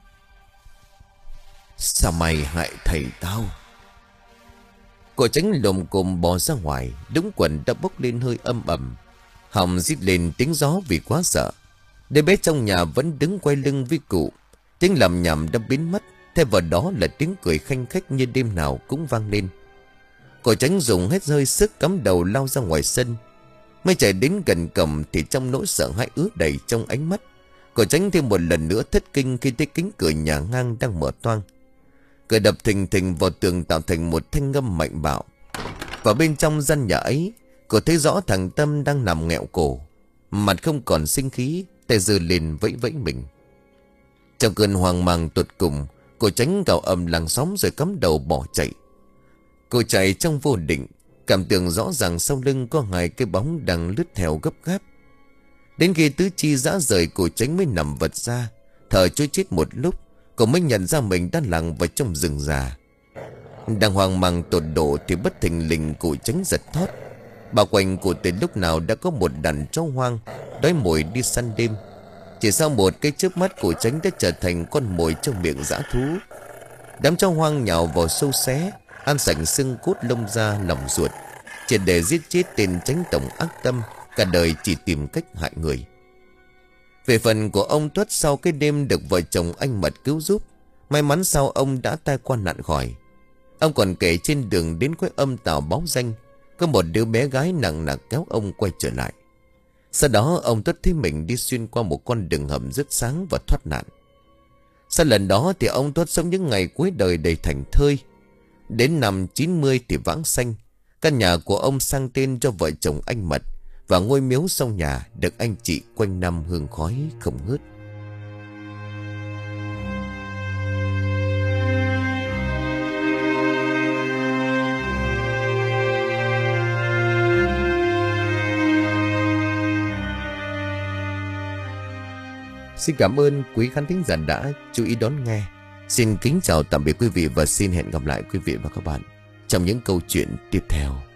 "Sao mày hại thầy tao?" Cụ Chánh lồm cồm bò ra ngoài, đúng quần đã bốc lên hơi âm ầm, họng rít lên tiếng gió vì quá sợ. Đứa bé trong nhà vẫn đứng quay lưng với cụ. Tiếng lầm nhầm đã biến mất, thay vào đó là tiếng cười khanh khách như đêm nào cũng vang lên. Cụ Chánh dùng hết hơi sức cắm đầu lao ra ngoài sân. Mới chạy đến gần cổng thì trong nỗi sợ hãi ứa đầy trong ánh mắt, cụ Chánh thêm một lần nữa thất kinh khi thấy cánh cửa nhà ngang đang mở toang. Cửa đập thình thình vào tường tạo thành một thanh ngâm mạnh bạo. Và bên trong gian nhà ấy, cô thấy rõ thằng Tâm đang nằm nghẹo cổ. Mặt không còn sinh khí, tay giơ lên vẫy vẫy mình. Trong cơn hoang mang tột cùng, cô Tránh gào ầm làng xóm rồi cắm đầu bỏ chạy. Cô chạy trong vô định, cảm tưởng rõ ràng sau lưng có hai cái bóng đang lướt theo gấp gáp. Đến khi tứ chi rã rời, cô Tránh mới nằm vật ra, thở trôi chết một lúc. Cô mới nhận ra mình đã lặn vào trong rừng già. Đang hoang mang tột độ thì bất thình lình cô Tránh giật thót. Bao quanh cô từ lúc nào đã có một đàn chó hoang đói mồi đi săn đêm. Chỉ sau một cái chớp mắt, cô Tránh đã trở thành con mồi trong miệng dã thú. Đám chó hoang nhào vào sâu xé, ăn sạch xương cốt lông da lòng ruột, chỉ để giết chết tên Tránh tổng ác tâm, cả đời chỉ tìm cách hại người. Về phần của ông Tuất, sau cái đêm được vợ chồng anh Mật cứu giúp, may mắn sao ông đã tai qua nạn khỏi. Ông còn kể trên đường đến quái âm Tào báo danh, có một đứa bé gái nặng nặc kéo ông quay trở lại. Sau đó ông Tuất thấy mình đi xuyên qua một con đường hầm rất sáng và thoát nạn. Sau lần đó thì ông Tuất sống những ngày cuối đời đầy thảnh thơi. Đến năm chín mươi thì vãng sanh. Căn nhà của ông sang tên cho vợ chồng anh Mật, và ngôi miếu sau nhà được anh chị quanh năm hương khói không ngớt. Xin cảm ơn quý khán thính giả đã chú ý đón nghe. Xin kính chào tạm biệt quý vị và xin hẹn gặp lại quý vị và các bạn trong những câu chuyện tiếp theo.